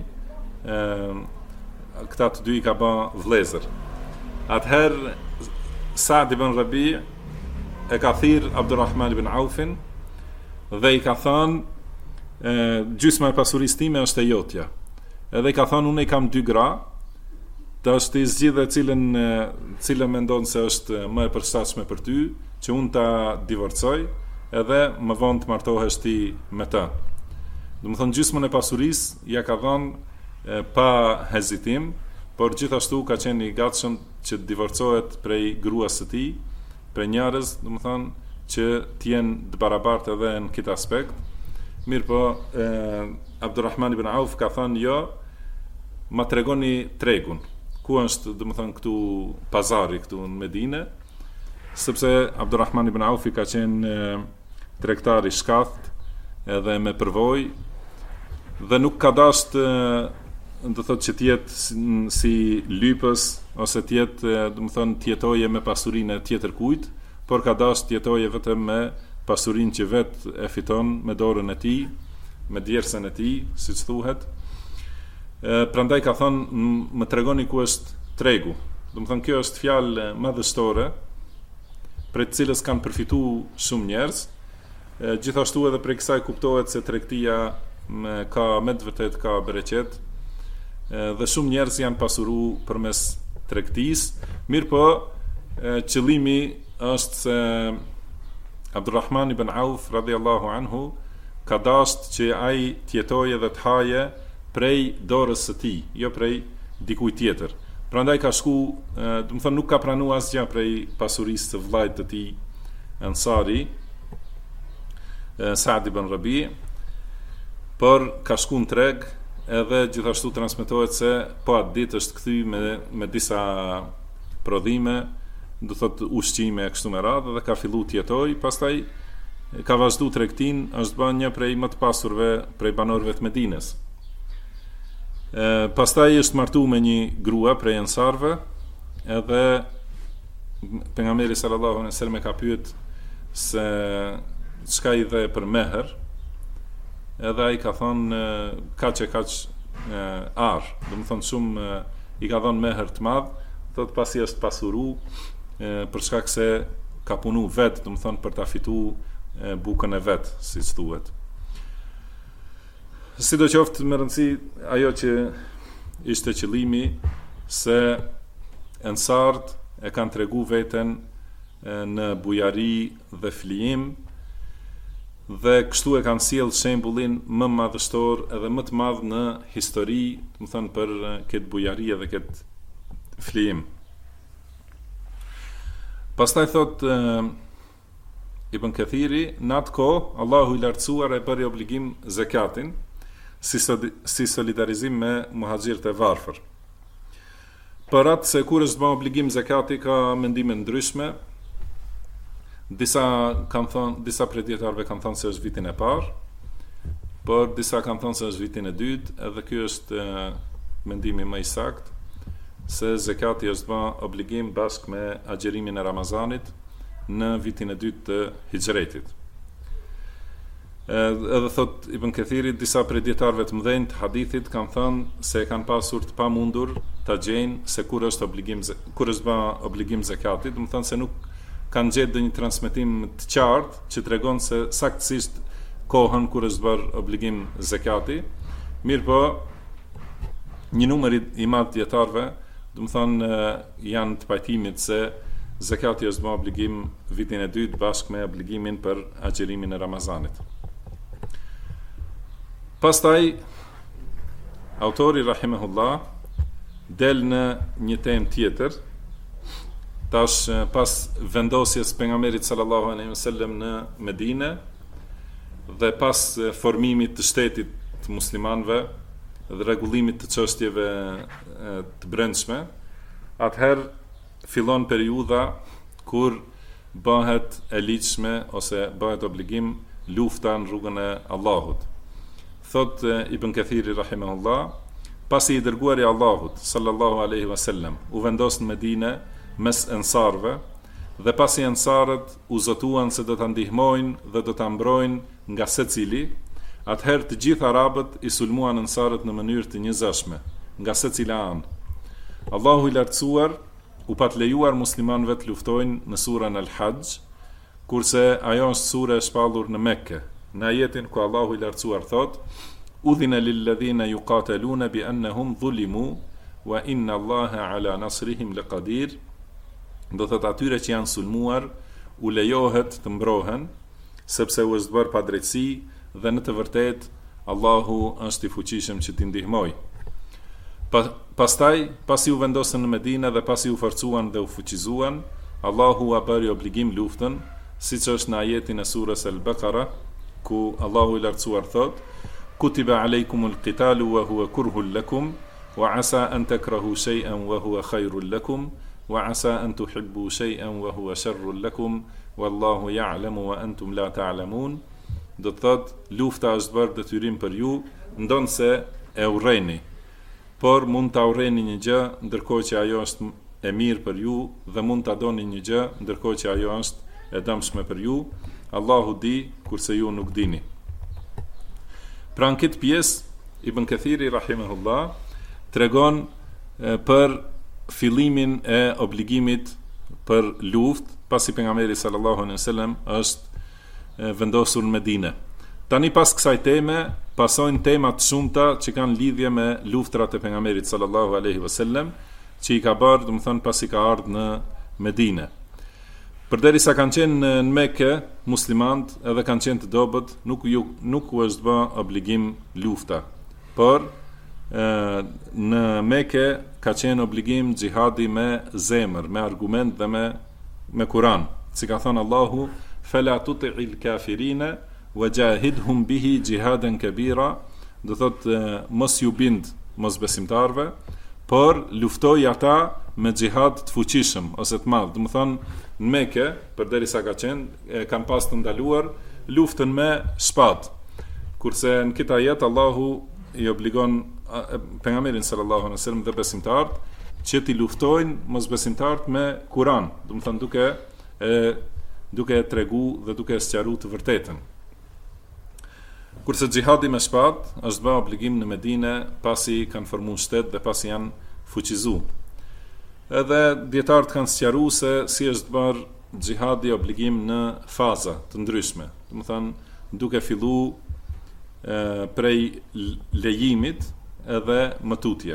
këta të dy i ka bën vëllezër. Atëherë Sa'd ibn Rabi' e ka thirr Abdulrahman ibn Aufin dhe i ka thënë gjysma e pasurisë time është e jotja. Edhe i ka thënë unë i kam dy gra, të është i zgjidhe cilën mendon se është më e përshtatshme për ty, që unë ta divorcoj edhe më vonë të martohesh ti me të. Do të thonë gjysmën e pasurisë ja ka dhënë pa hezitim, por gjithashtu ka qenë i gatshëm që të divorcohet prej gruas së tij, prej njerëz, do të thonë që të jenë të barabartë edhe në këtë aspekt. Mirë po, Abdulrahman ibn Auf ka thënë jo, ma tregoni tregun, ku është, do të thonë, këtu pazari këtu në Medinë, sepse Abdulrahman ibn Auf ka qenë tregtar i shkath edhe me përvojë dhe nuk ka dashur do thotë që të jetë si lypës ose të jetë, do të thonë, të jetoje me pasurinë e tjetër kujt, por ka dashur të jetoje vetëm me pasurinë që vetë e fiton me dorën e tij, me djersën e tij, siç thuhet. Prandaj ka thonë, më tregoni ku është tregu. Do të thonë kjo është fjalë madhështore, për të cilës kanë përfituar shumë njerëz. Gjithashtu edhe prej kësaj kuptohet se tregtia ka me të vërtet ka bereqet, dhe shumë njerëz janë pasuruar përmes tregtisë. Mirë po, qëllimi është se Abdulrahman ibn Auf radhiyallahu anhu ka dashur që ai të jetojë dhe të haje prej dorës së tij, jo prej dikujt tjetër. Prandaj ka shku, do të thonë nuk ka pranuar asgjë prej pasurisë së vllajt të tij Ansari, Saad ibn Rabi, por ka shku në treg, edhe gjithashtu transmetohet se po atë ditë është kthy me disa prodhime, do thotë ushqime e kështu me radhë, dhe ka fillu të jetoj, pastaj ka vazhdu tregtin, është bën një prej më të pasurve prej banorëve të Medinës. Pastaj është martu me një grua prej Ansarve, edhe pejgamberi sallallahu alaihi wasallam e ka pyet se çka i dhe për meher, edhe ai ka thonë kaq do të thonë shumë i ka dhënë meher të madh, thotë pasi është pasuru për shkak se ka punu vet, do të thonë për ta fituar bukën e vet, siç thuhet. Sidoqoftë me rëndësi ajo që ishte qëllimi, se Ansart e kanë tregu veten në bujari dhe flijim, dhe kështu e kanë sjell shembullin më madhështor edhe më të madh në histori, do të thonë për këtë bujari dhe këtë flijim. Pastaj thot Ibn Kathiri, në atë kohë Allahu i lartësuar e bëri obligim zakatin si solidarizim me muhaxhirët e varfër. Për atë se kur është bën obligim zakati ka mendime ndryshme. Disa prej dietarëve kanë thënë se është vitin e parë, por disa kanë thënë se është vitin e dytë, edhe ky është mendimi më i saktë, se zakati është bën obligim bashkë me agjerimin e Ramazanit në vitin e dytë të Hijretit. Edhe thot Ibn Kathiri, disa prej dietarëve të mëdhenj të hadithit kanë thënë se kanë pasur të pamundur ta gjejnë se kur është bën obligim zakati, do të thonë se nuk kanë gjetë një transmetim të qartë që tregon se saktësisht kohën kur është bërë obligim zakati. Mirëpo një numër i madh dietarëve, do të thonë janë të pajtimit se zakati është bën obligim vitin e dytë bashkë me obligimin për agjerimin e Ramazanit. Pastaj autori rahimahullah del në një temë tjetër, tash pas vendosjes pejgamberit sallallahu alaihi wasallam në Medinë dhe pas formimit të shtetit të muslimanëve dhe rregullimit të çështjeve të brendshme, atëherë fillon periudha kur bëhet e ligjshme ose bëhet obligim lufta në rrugën e Allahut. Thot Ibn Kathiri rahimahullah, pasi i dërguari i Allahut sallallahu alaihi wasallam u vendos në Medinë mes ansarve, dhe pasi ansarët u zotuan se do ta ndihmojnë dhe do ta mbrojnë nga secili, atëherë të gjithë arabët i sulmuan ansarët në mënyrë të njëzashme, nga secila anë. Allahu i lartësuar u patlejuar muslimanëve të luftojnë në surën Al-Hajj, kurse ajo është sure e shpallur në Mekke, në ajetin ku Allahu i lartësuar thot: "Udhina lilladhina yuqataluna bi annahum zulimu wa inna Allaha ala nasrihim laqadir." Do thot atyre që janë sulmuar u lejohet të mbrohen, sepse u është bërë padrejtësi dhe në të vërtetë Allahu është i fuqishëm që t'i ndihmoj. Pastaj, pasi u vendosën në Medinë dhe pasi u forcuan dhe u fuqizuan, Allahu a bëri obligim luftën, siç është në ajetin e surës Al-Baqara, ku Allahu i lartësuar thot: "Kutiba alaykumul qitalu wa huwa kurhun lakum, wa asa an takrahu shay'an wa huwa khayrun lakum, wa asa an tuhibbu shay'an wa huwa sharrun lakum, wallahu ya'lamu wa antum la ta'lamun." Do të thot, lufta është bërë detyrim për ju, ndonse e urreni, por mund ta urreni një gjë ndërkohë që ajo është e mirë për ju, dhe mund ta doni një gjë ndërkohë që ajo është e dëmshme për ju. Allahu di kurse ju nuk dini. Pra në këtë pjesë Ibn Kathiri rahimahullah tregon për fillimin e obligimit për luftë pasi pejgamberi sallallahu alaihi wasallam është vendosur në Medinë. Tani pas kësaj teme pasojnë tema të shumta që kanë lidhje me luftrat e pejgamberit sallallahu alaihi wasallam, që i ka bërë, do të thonë, pasi ka ardhur në Medinë. Përderisa kanë qenë në Mekë muslimanët edhe kanë qenë të dobët, nuk u është bë obligim lufta. Por në Mekë ka qenë obligim xhihadi me zemër, me argument dhe me Kur'an. Si ka thënë Allahu, fala tuti'il kafirina wajahidhum bihi jihadan kabira, do thotë mos ju bind mosbesimtarve, por luftoj ata me xhihad të fuqishëm ose të madh. Do të thonë në Mekë, përderisa ka qenë, kanë pas të ndaluar luftën me shpadë. Kurse në këtë ajet Allahu i obligon pejgamberin sallallahu alaihi wasallam dhe besimtarët që t'i luftojnë mosbesimtarët me Kur'an, do të thonë duke tregu dhe duke sqaruar të vërtetën. Kurse xhihadi me shpadë është bë obligim në Medinë pasi kanë formuar shtet dhe pasi janë fuqizuar. Edhe dietarët kanë sqaruar se si është bërë xhihadi obligim në faza të ndryshme. Do të thonë duke filluar prej lejimit edhe më tutje.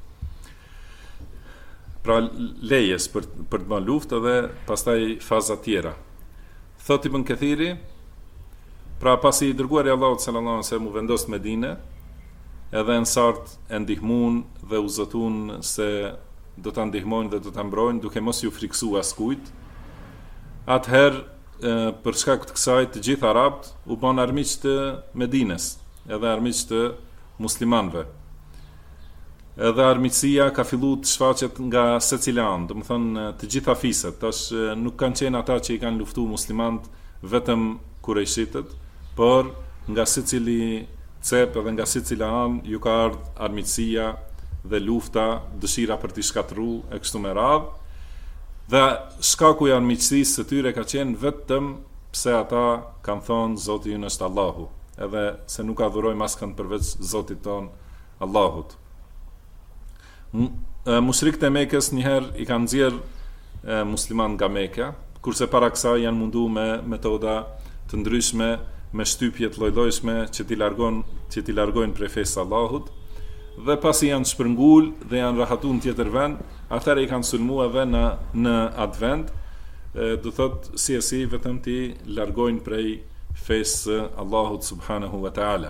Pra lejes për të bërë luftë edhe pastaj faza tjera. Thot Ibn Kathiri, pra pasi i dërguari Allahut sallallahu alaihi wasallam u vendos në Medinë, edhe ansart e ndihmuan dhe u zotuan se do ta ndihmojnë dhe do ta mbrojnë duke mos ju friksuar askujt. Atëherë për shkak të kësaj të gjithë arabët u bën armiq të Medinës, edhe armiq të muslimanëve. Edhe armiqësia ka filluar të shfaqet nga secila anë, do të thonë të gjitha fiset. Tash nuk kanë qenë ata që i kanë luftuar muslimanët vetëm kurejshitët, por nga secili cep edhe nga secila anë ju ka ardhur armiqësia dhe lufta, dëshira për t'i shkatërruar e kështu me radhë. Dhe shkaku i armiqësisë së tyre ka qenë vetëm pse ata kanë thonë Zoti ynë është Allahu, edhe se nuk adhurojmë askënd përveç Zotit ton Allahut. Mushrikët e Mekës njëherë i kanë nxjerrë musliman nga Mekka, kurse para kësaj janë munduar me metoda të ndryshme, me shtypje të lloj-llojshme që t'i largojnë prej fesë së Allahut. Dhe pasi janë shpërngul dhe janë rahatu në tjetër vend, atëherë i kanë sulmua edhe në atë vend, do thot si vetëm ti largojnë prej fesë Allahut subhanahu wa ta'ala.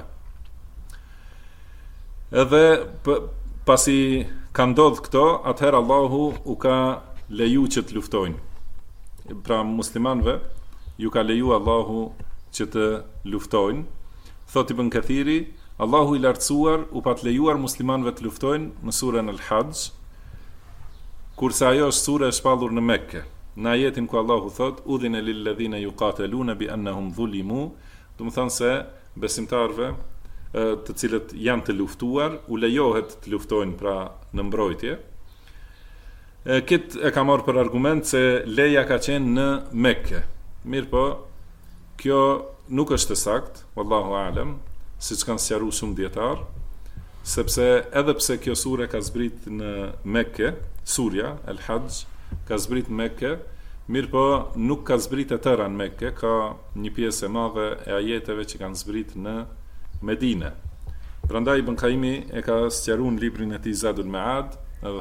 Edhe pasi ka ndodhë këto, atëherë Allahu u ka leju që të luftojnë. Pra muslimanve ju ka leju Allahu që të luftojnë. Thot Ibn Kathiri, Allahu i lartësuar u pat lejuar muslimanëve të luftojnë në surën Al-Hajj, kurse ajo është sura e shpallur në Mekë. Në ajetin ku Allahu thot, udhina lil ladhina yuqataluna bi annahum zulimu, do të thonë se besimtarëve të cilët janë të luftuar, u lejohet të luftojnë pra në mbrojtje. Këtë e ka marrë për argument se leja ka qenë në Mekë. Mirë po, kjo nuk është e saktë, wallahu a'lam, siç kanë sqaruar shumë dietar, sepse edhe pse kjo sure ka zbrit në Mekë, surja Al-Hajj ka zbrit në Mekë, mirë po nuk ka zbrit e tëra në Mekë, ka një pjesë e madhe e ajeteve që kanë zbrit në Medinë. Prandaj Ibn Qayyimi e ka sqaruar në librin e tij Zadul Ma'ad, edhe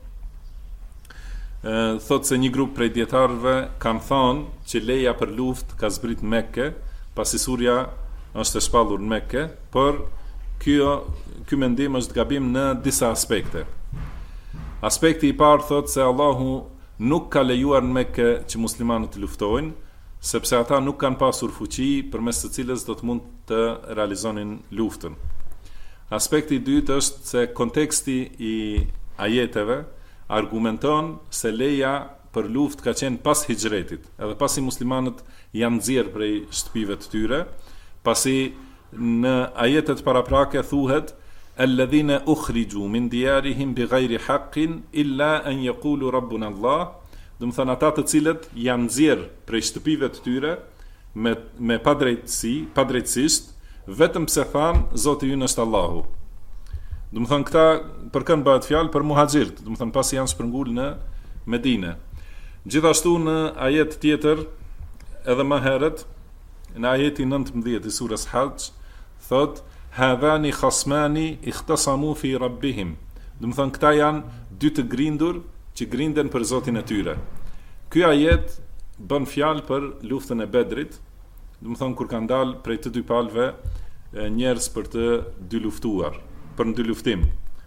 thot se një grup prej dietarëve kanë thënë që leja për luftë ka zbrit në Mekë, pasi surja është e shpallur në Mekë, por ky mendim është gabim në disa aspekte. Aspekti i parë thot se Allahu nuk ka lejuar në Mekë që muslimanët të luftojnë, sepse ata nuk kanë pasur fuqi përmes së cilës do të mund të realizonin luftën. Aspekti i dytë është se konteksti i ajeteve argumenton se leja për luftë ka qenë pas hijretit, edhe pasi muslimanët janë nxjerrë prej shtëpive të tyre, pasi në ajetet paraprake thuhet alladhina ukhriju min diyarihim bighayri haqqin illa an yaqulu rabbuna Allah, do të thonë ata të cilët janë nxjerrë prej shtëpive të tyre me padrejtësisht, vetëm pse thanë Zoti ynë është Allahu. Do të thonë këta për kënd bëhet fjalë për muhaxhirët, do të thonë pasi janë shpërngul në Medinë. Gjithashtu në ajet tjetër edhe më herët, në ajetin 19 i surës Hajj, thot hadhani khasmani ikhtasamu fi rabbihim. Do të thonë këta janë dy të grindur që grinden për Zotin e tyre. Ky ajet bën fjalë për luftën e Bedrit, do të thonë kur kanë dalë prej të dy palëve njerëz për të dy luftuar, për në dy luftim.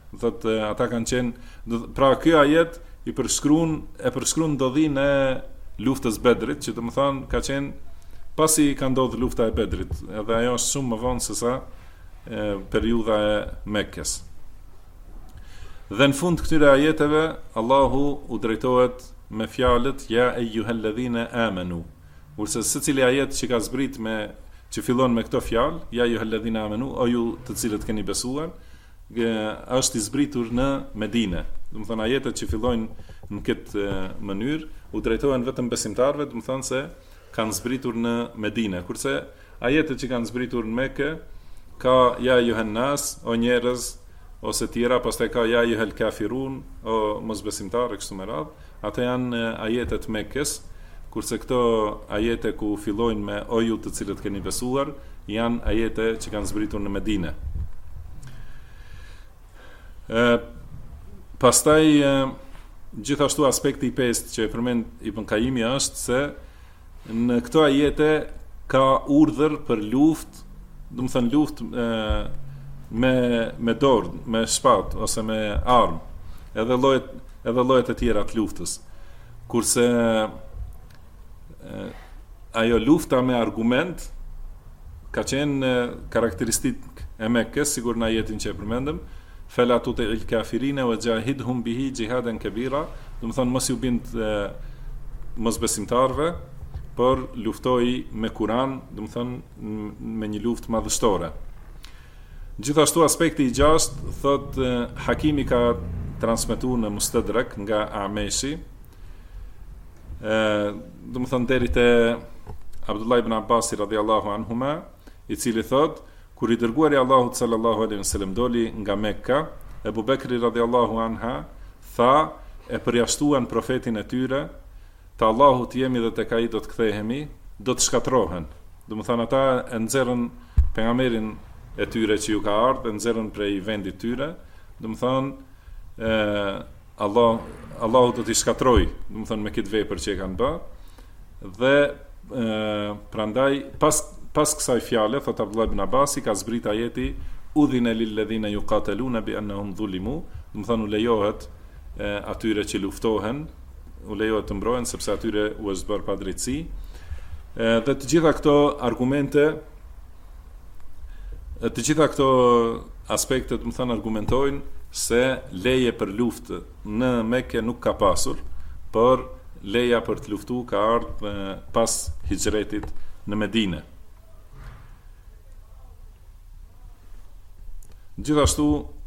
Thotë ata kanë qenë, pra ky ajet e përshkruan ndodhinë e luftës Bedrit, që domethënë ka qenë pasi ka ndodhur lufta e Bedrit, edhe ajo është shumë më vonë se sa periudha e Mekkes. Dhe në fund këtyre ajeteve Allahu u drejtohet me fjalët ja eyyuhalladhina amanu. Kurse secili ajet që ka zbrit që fillon me këto fjalë, ja eyyuhalladhina amanu, o ju të cilët keni besuar, është i zbritur në Medinë. Domethënë ajetet që fillojnë në këtë mënyrë u drejtohen vetëm besimtarëve, domethënë se kanë zbritur në Medinë. Kurse ajetet që kanë zbritur në Mekë ka ja eyyuhan nas, o njerëz, ose tjera, pastaj ka ja eyyuhal kafirun, o mosbesimtarë kështu me radhë. Ato janë ajetet Mekkes, kurse këto ajete ku fillojnë me o ju të cilët keni besuar, janë ajete që kanë zbritur në Medinë. Pastaj gjithashtu aspekti i pestë që e përmend Ibn Qayimi është se në këto ajete ka urdhër për luftë, domethënë luftë me dorë, me shpatë ose me armë, edhe llojet e tjera të luftës. Kurse ajo lufta me argument ka qenë karakteristikë e Mekkes, sigur në ajetin që e përmendëm, fela tuti'il kafirina wajahidhum bihi jihadan kabira, do të thonë mos ju bind mosbesimtarve, por luftoi me Kur'an, do të thonë me një luftë madhështore. Gjithashtu aspekti i gjashtë, thot Hakimi ka transmetuar në Mustadrak nga Ameshi, do të thonë deri te Abdullah ibn Abbas radhiyallahu anhuma, i cili thot kur i dërguari Allahut sallallahu alaihi wasallam doli nga Mekka, Ebu Bekri radhiyallahu anha tha e përjashtuan profetin e tyre, te Allahut jemi dhe tek ai do të kthehemi, do të shkatrohen. Do të thonë ata e nxjerrën pejgamberin e tyre që ju ka ardhur, e nxjerrën prej vendit tyre, do të thonë Allahu do t'i shkatroj, do të thonë me këtë vepër që e kanë bërë. Dhe prandaj pas kësaj fjale, thot Abdullah ibn Abbasi, ka zbrit ajeti udhina lil ladhina yuqataluna bi annahum dhulimu, do të thonë u lejohet atyre që luftohen, u lejohet të mbrohen sepse atyre u është bërë padrejtësi. Dhe të gjitha këto argumente, të gjitha këto aspekte, do të thonë argumentojnë se leje për luftë në Mekë nuk ka pasur, por leja për të luftuar ka ardhur pas hijretit në Medinë. Gjithashtu,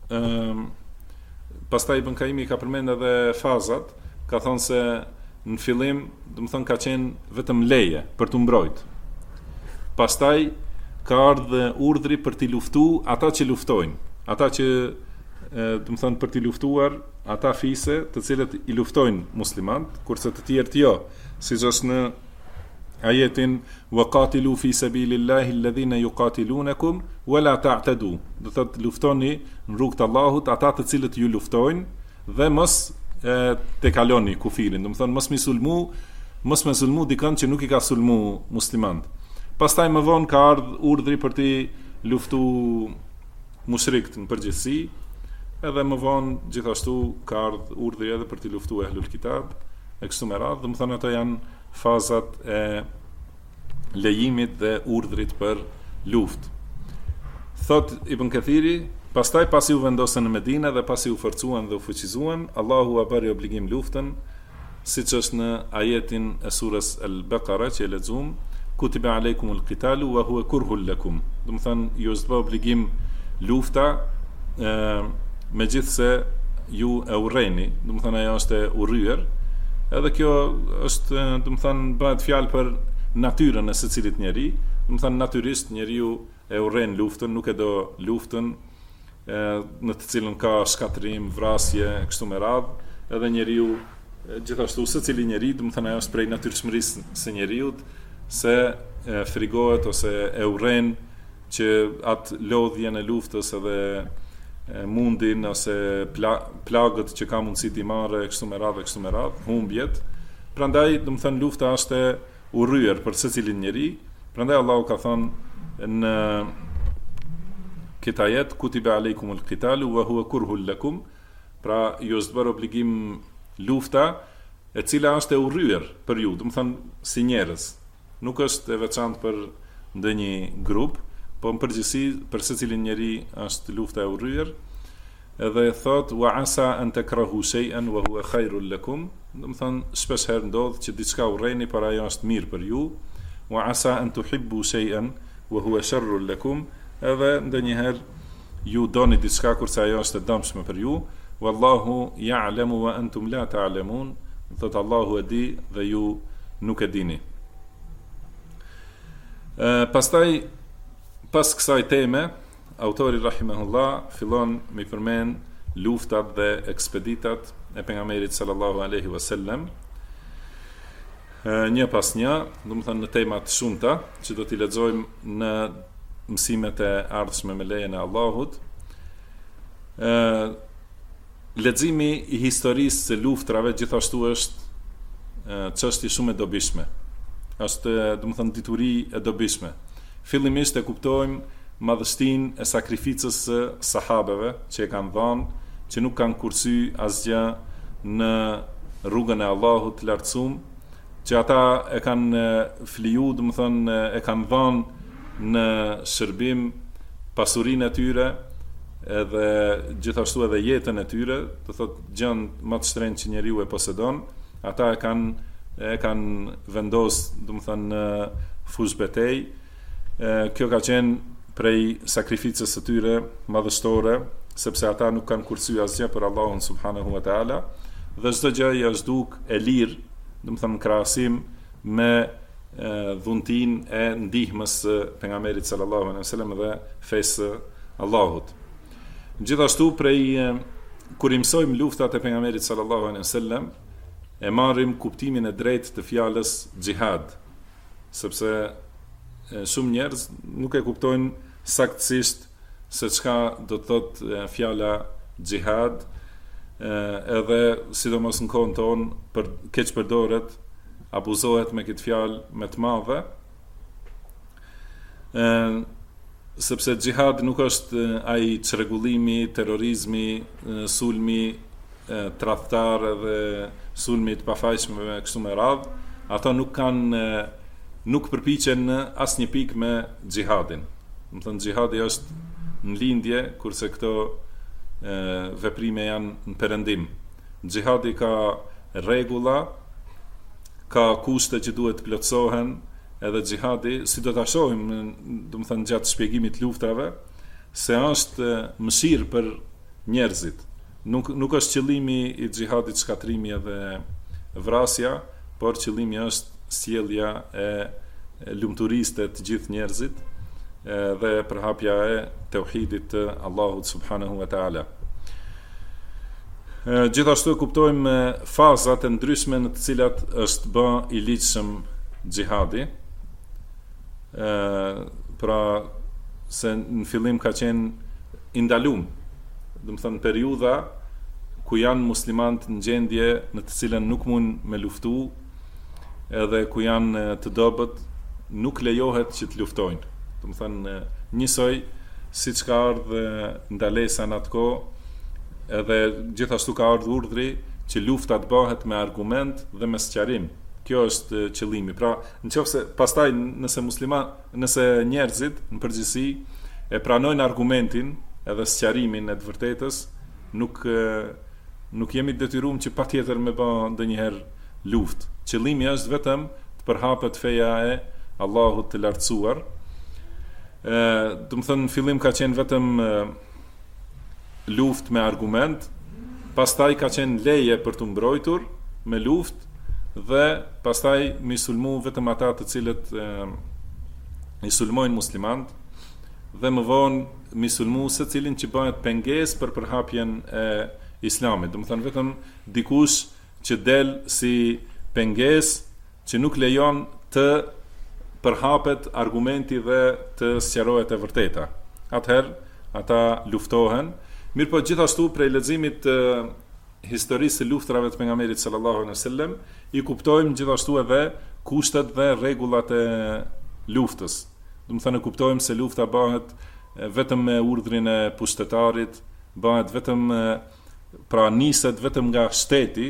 pastaj Ibn Qayimi ka përmend edhe fazat, ka thonë se në fillim, do të thonë ka qenë vetëm leje për të mbrojtë. Pastaj ka ardhur urdhri për të luftuar ata që luftojnë, ata që do të thonë për të luftuar ata fise të cilët i luftojnë muslimanët, kurse të tjerët jo, siç është në ajetin waqatilu fi sabilillahi alladhina yuqatilunakum wala ta'tadu. Do të thotë luftoni në rrugt të Allahut ata të cilët ju luftojnë dhe mos te kaloni kufirin. Do të thonë mos me sulmu dikën që nuk i ka sulmu muslimanët. Pastaj më vonë ka ardhur urdhri për të luftuar mushrikët në përgjithësi, edhe më vonë gjithashtu ka ardhur urdhri edhe për të luftuar ehlul kitab e kështu me radhë. Do të thonë ato janë fazat e lejimit dhe urdhrit për luftë. Thot Ibn Kathiri, pastaj pasi u vendosën në Medinë dhe pasi u forcuan dhe u fuqizuan, Allahu a bëri obligim luftën, siç është në ajetin e surës Al-Baqara që e lexuam, kutiba alaykumul qitalu wa huwa kurhul lakum. Do të thonë ju është bë obligim lufta, megjithse ju e urreni, do të thonë ajo është e urryer. Edhe kjo është, do të thonë, bëhet fjalë për natyrën e secilit njeri. Do të thonë natyrisht njeriu e urren luftën, nuk e do luftën në të cilën ka shkatrim, vrasje, kështu me radhë. Edhe njeriu gjithashtu secili njeri, do të thonë ajo është prej natyrshmërisë së njeriut, se frigohet ose e urren që atë lodhjen e luftës edhe mundin ose plagët që ka mundësi t'i marrë kështu me radhë, humbjet. Prandaj, do të thënë, lufta është e urryer për secilin njeri. Prandaj Allahu ka thënë në këtë ajet kutiba aleikumul qitalu wa huwa kurhul lakum, pra ju është bërë obligim lufta e cila është e urryer për ju, do të thënë si njerëz. Nuk është e veçantë për ndonjë grup, po në përgjithësi për secilin njeri është lufta e urryer. Edhe thot wa asa an takrahu shay'an wa huwa khairul lakum, do të thënë shpesh herë ndodh që diçka urreni por ajo është mirë për ju. Wa asa an tuhibbu shay'an wa huwa sharrul lakum, edhe ndonjëherë ju doni diçka kurse ajo është e dëmshme për ju. Wallahu ya'lamu wa antum la ta'lamun, thot Allahu e di dhe ju nuk e dini. Pastaj pas kësaj teme autori rahimahullah fillon me përmend luftat dhe ekspeditat e pejgamberit sallallahu alaihi wasallam, një pas një, do të thënë në tema të shumta që do t'i lexojmë në mësimet e ardhshme me lejen e Allahut. Leximi i historisë së luftrave gjithashtu është çështje shumë e dobishme. Është, do të thënë, dituri e dobishme. Fillimisht e kuptojmë madhështinë e sakrificës së sahabeve që e kanë dhënë, që nuk kanë kursy asgjë në rrugën e Allahut të lartësuar, që ata e kanë fliju, do të thënë, e kanë dhënë në shërbim pasurinë e tyre, edhe gjithashtu edhe jetën e tyre, do thotë gjën më të shtrenjtë që njeriu e posedon, ata e kanë vendosur, do të thënë, në fush betej. Kjo ka qenë prej sakrificës së tyre madhështore, sepse ata nuk kanë kursy asgjë për Allahun subhanahu wa taala, dhe çdo gjë i është duk e lirë, do të thënë, në krahasim me dhuntin e ndihmës së pejgamberit sallallahu alaihi wasallam dhe fesë Allahut. Gjithashtu kur i mësojmë luftat e pejgamberit sallallahu alaihi wasallam, e marrim kuptimin e drejtë të fjalës xihad, sepse shumë njerëz nuk e kuptojnë saktësisht se çka do të thotë fjala xihad, edhe sidomos në kohën tonë keq përdoret, abuzohet me këtë fjalë me të madhe, sepse xihad nuk është ai çrregullimi, terrorizmi, sulmi tradhtar dhe sulmi të pafajshme kështu me radhë. Ata nuk përpiqen në asnjë pikë me xihadin. Do të thënë xihadi është në lindje, kurse këto veprime janë në perëndim. Xihadi ka rregulla, ka kushte që duhet të plotësohen, edhe xihadi, si do ta shohim, do të thënë gjatë shpjegimit të luftave, se është mëshirë për njerëzit. Nuk është qëllimi i xihadit shkatrimi edhe vrasja, por qëllimi është sjellja e lumturisë të gjithë njerëzit, dhe përhapja e tauhidit të Allahut subhanahu wa taala. Gjithashtu kuptojmë fazat e ndryshme në të cilat është bë i ligjshëm xihadi. Pra se në fillim ka qenë i ndalum, do të thënë periudha ku janë muslimanët në gjendje në të cilën nuk mund me luftu, edhe ku janë të dobët, nuk lejohet që të luftojnë. Do të thënë njësoj siç ka ardhur ndalesa në atë kohë, edhe gjithashtu ka ardhur urdhri që lufta të bëhet me argument dhe me sqarim. Kjo është qëllimi. Pra, nëse pastaj nëse njerëzit në përgjithësi e pranojnë argumentin edhe sqarimin e të vërtetës, nuk jemi detyruar që patjetër me bë ndonjëherë luftë. Qëllimi është vetëm të përhapet feja e Allahut të lartësuar. Do të thënë në fillim ka qenë vetëm luftë me argument, pastaj ka qenë leje për të mbrojtur me luftë, dhe pastaj me sulmu vetëm ata të cilët i sulmojnë muslimanët, dhe më vonë me sulmu secilin që bëhet pengesë për përhapjen e islamit. Do të thënë vetëm dikush që del si pengesë që nuk lejon të përhapet argumenti dhe të sqarohet e vërteta. Atëherë ata luftohen. Mirë po gjithashtu prej leximit të historisë së luftrave të pejgamberit sallallahu alaihi wasallam i kuptojmë gjithashtu edhe kushtet dhe rregullat e luftës. Do të thënë kuptojmë se lufta bëhet vetëm me urdhrin e pushtetarit, bëhet vetëm pra niset vetëm nga shteti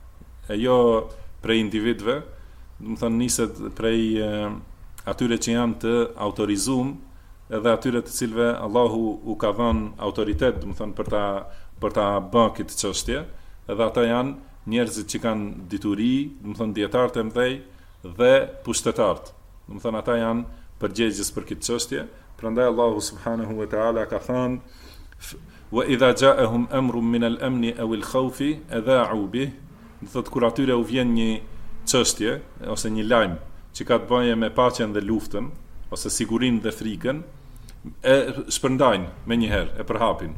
e jo prej individëve, do të thonë niset prej atyre që janë të autorizuar, edhe atyre të cilëve Allahu u ka dhënë autoritet, do të thonë për ta bërë këtë çështje, edhe ata janë njerëzit që kanë dituri, do të thonë dietarët e mëdhej dhe pushtetarët. Do të thonë ata janë përgjegjës për këtë çështje. Prandaj Allahu subhanahu wa taala ka thënë: "Wa idha ja'ahum amrun min al-amn aw al-khawf adha'u bih", do thotë kur atyre u vjen një çështje ose një lajm që ka të bëjë me paqen dhe luftën ose sigurinë dhe frikën, e shpërndajnë me njëherë, e përhapin.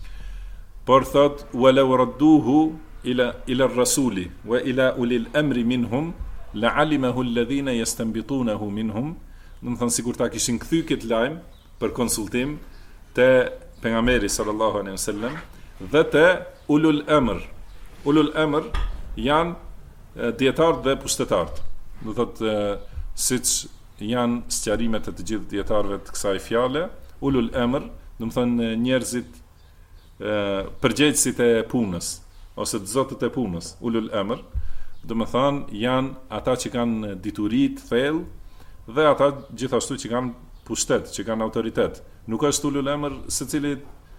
Por thot: "Walau radduhu ila ar-rasuli wa ila ulil amri minhum la'alimahu alladhina yastanbitunahu minhum", do të thonë sikur ta kishin kthy këtë lajm për konsultim te pejgamberi sallallahu alaihi wasallam dhe te ulul amr. Ulul amr janë dietarët dhe pushtetarët. Do thotë siç janë sqarimet e të gjithë dietarëve të kësaj fjale, ulul amr, do të thonë njerëzit përgjegjësit e punës ose të zotët e punës. Ulul amr, do të thonë janë ata që kanë dituri të thellë dhe ata gjithashtu që kanë pushtet, që kanë autoritet. Nuk është ulul amr secili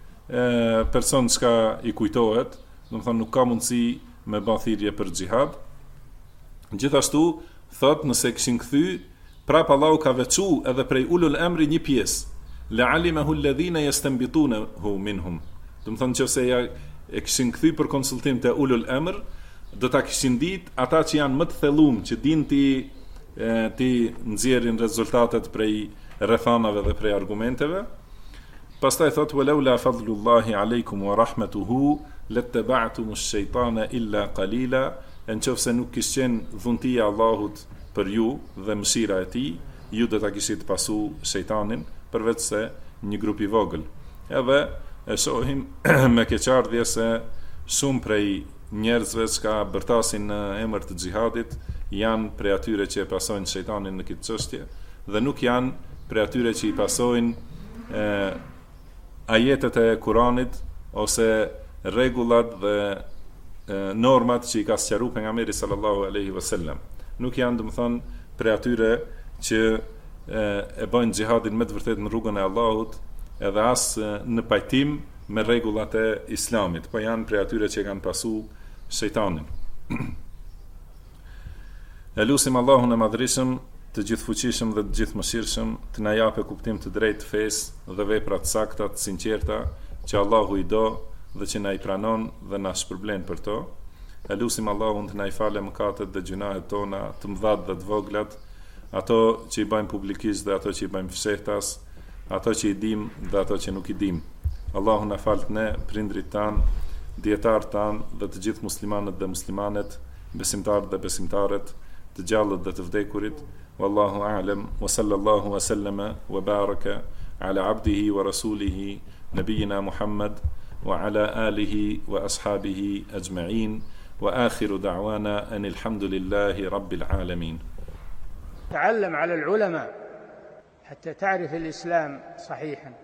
person që i kujtohet, do të thonë nuk ka mundësi me bë thirrje për xhihad. Gjithashtu thot nëse kishin kthy, prap Allahu ka veçu edhe prej ulul amri një pjesë, la'alimahu alladhina yastanbitunahu minhum. Do të thonë nëse ja e kishin kthy për konsultim te ulul amr, do ta kishin ditë ata që janë më të thellum, që dinë ti nxjerrin rezultatet prej rrethanave dhe prej argumenteve. Pastaj thot: "Walaula fadlullahi alaykum wa rahmatuhu lattaba'tum ash-shaytana illa qalila", nëse nuk kishte qenë dhuntia e Allahut për ju dhe mëshira e tij, ju do ta kishit pasu shejtanin, përveç se një grup i vogël. Edhe e shohim me keqardhje se shumë prej njerëzve që bërtasin në emër të xhihadit janë prej atyre që e pasojnë shejtanin në këtë çështje dhe nuk janë prej atyre që i pasojnë ajetet e Kuranit ose rregullat dhe normat që i ka sqaruar pejgamberi sallallahu alaihi wasallam. Nuk janë, domethënë, prej atyre që e bëjnë xhihadin me të vërtetë në rrugën e Allahut, edhe as në pajtim me rregullat e Islamit, po janë prej atyre që kanë pasu shejtanin. E lusim Allahun e madhrishëm, të gjithfuqishëm dhe të gjithmëshirshëm, të na japë kuptim të drejtë të fesë dhe vepra të sakta, të sinqerta, që Allahu i do dhe që na i pranon dhe na shpërblen për to. E lusim Allahun të na i falë mëkatet dhe gjunahet tona, të mëdhat dhe të voglat, ato që i bëjmë publikisht dhe ato që i bëjmë fshehtas, ato që i dim dhe ato që nuk i dim. Allahu na falë ne, prindrit tan, dietarët tan dhe të gjithë muslimanët dhe muslimanet, besimtarët dhe besimtaret, të gjallët dhe të vdekurit. Wallahu a'lam, wa sallallahu wa sallama wa baraka ala abdihi wa rasulihi nabiyina Muhammad wa ala alihi wa ashabihi ajma'in, wa akhiru da'wana anil hamdulillahi rabbil alamin. تعلم على العلماء حتى تعرف الإسلام صحيحا.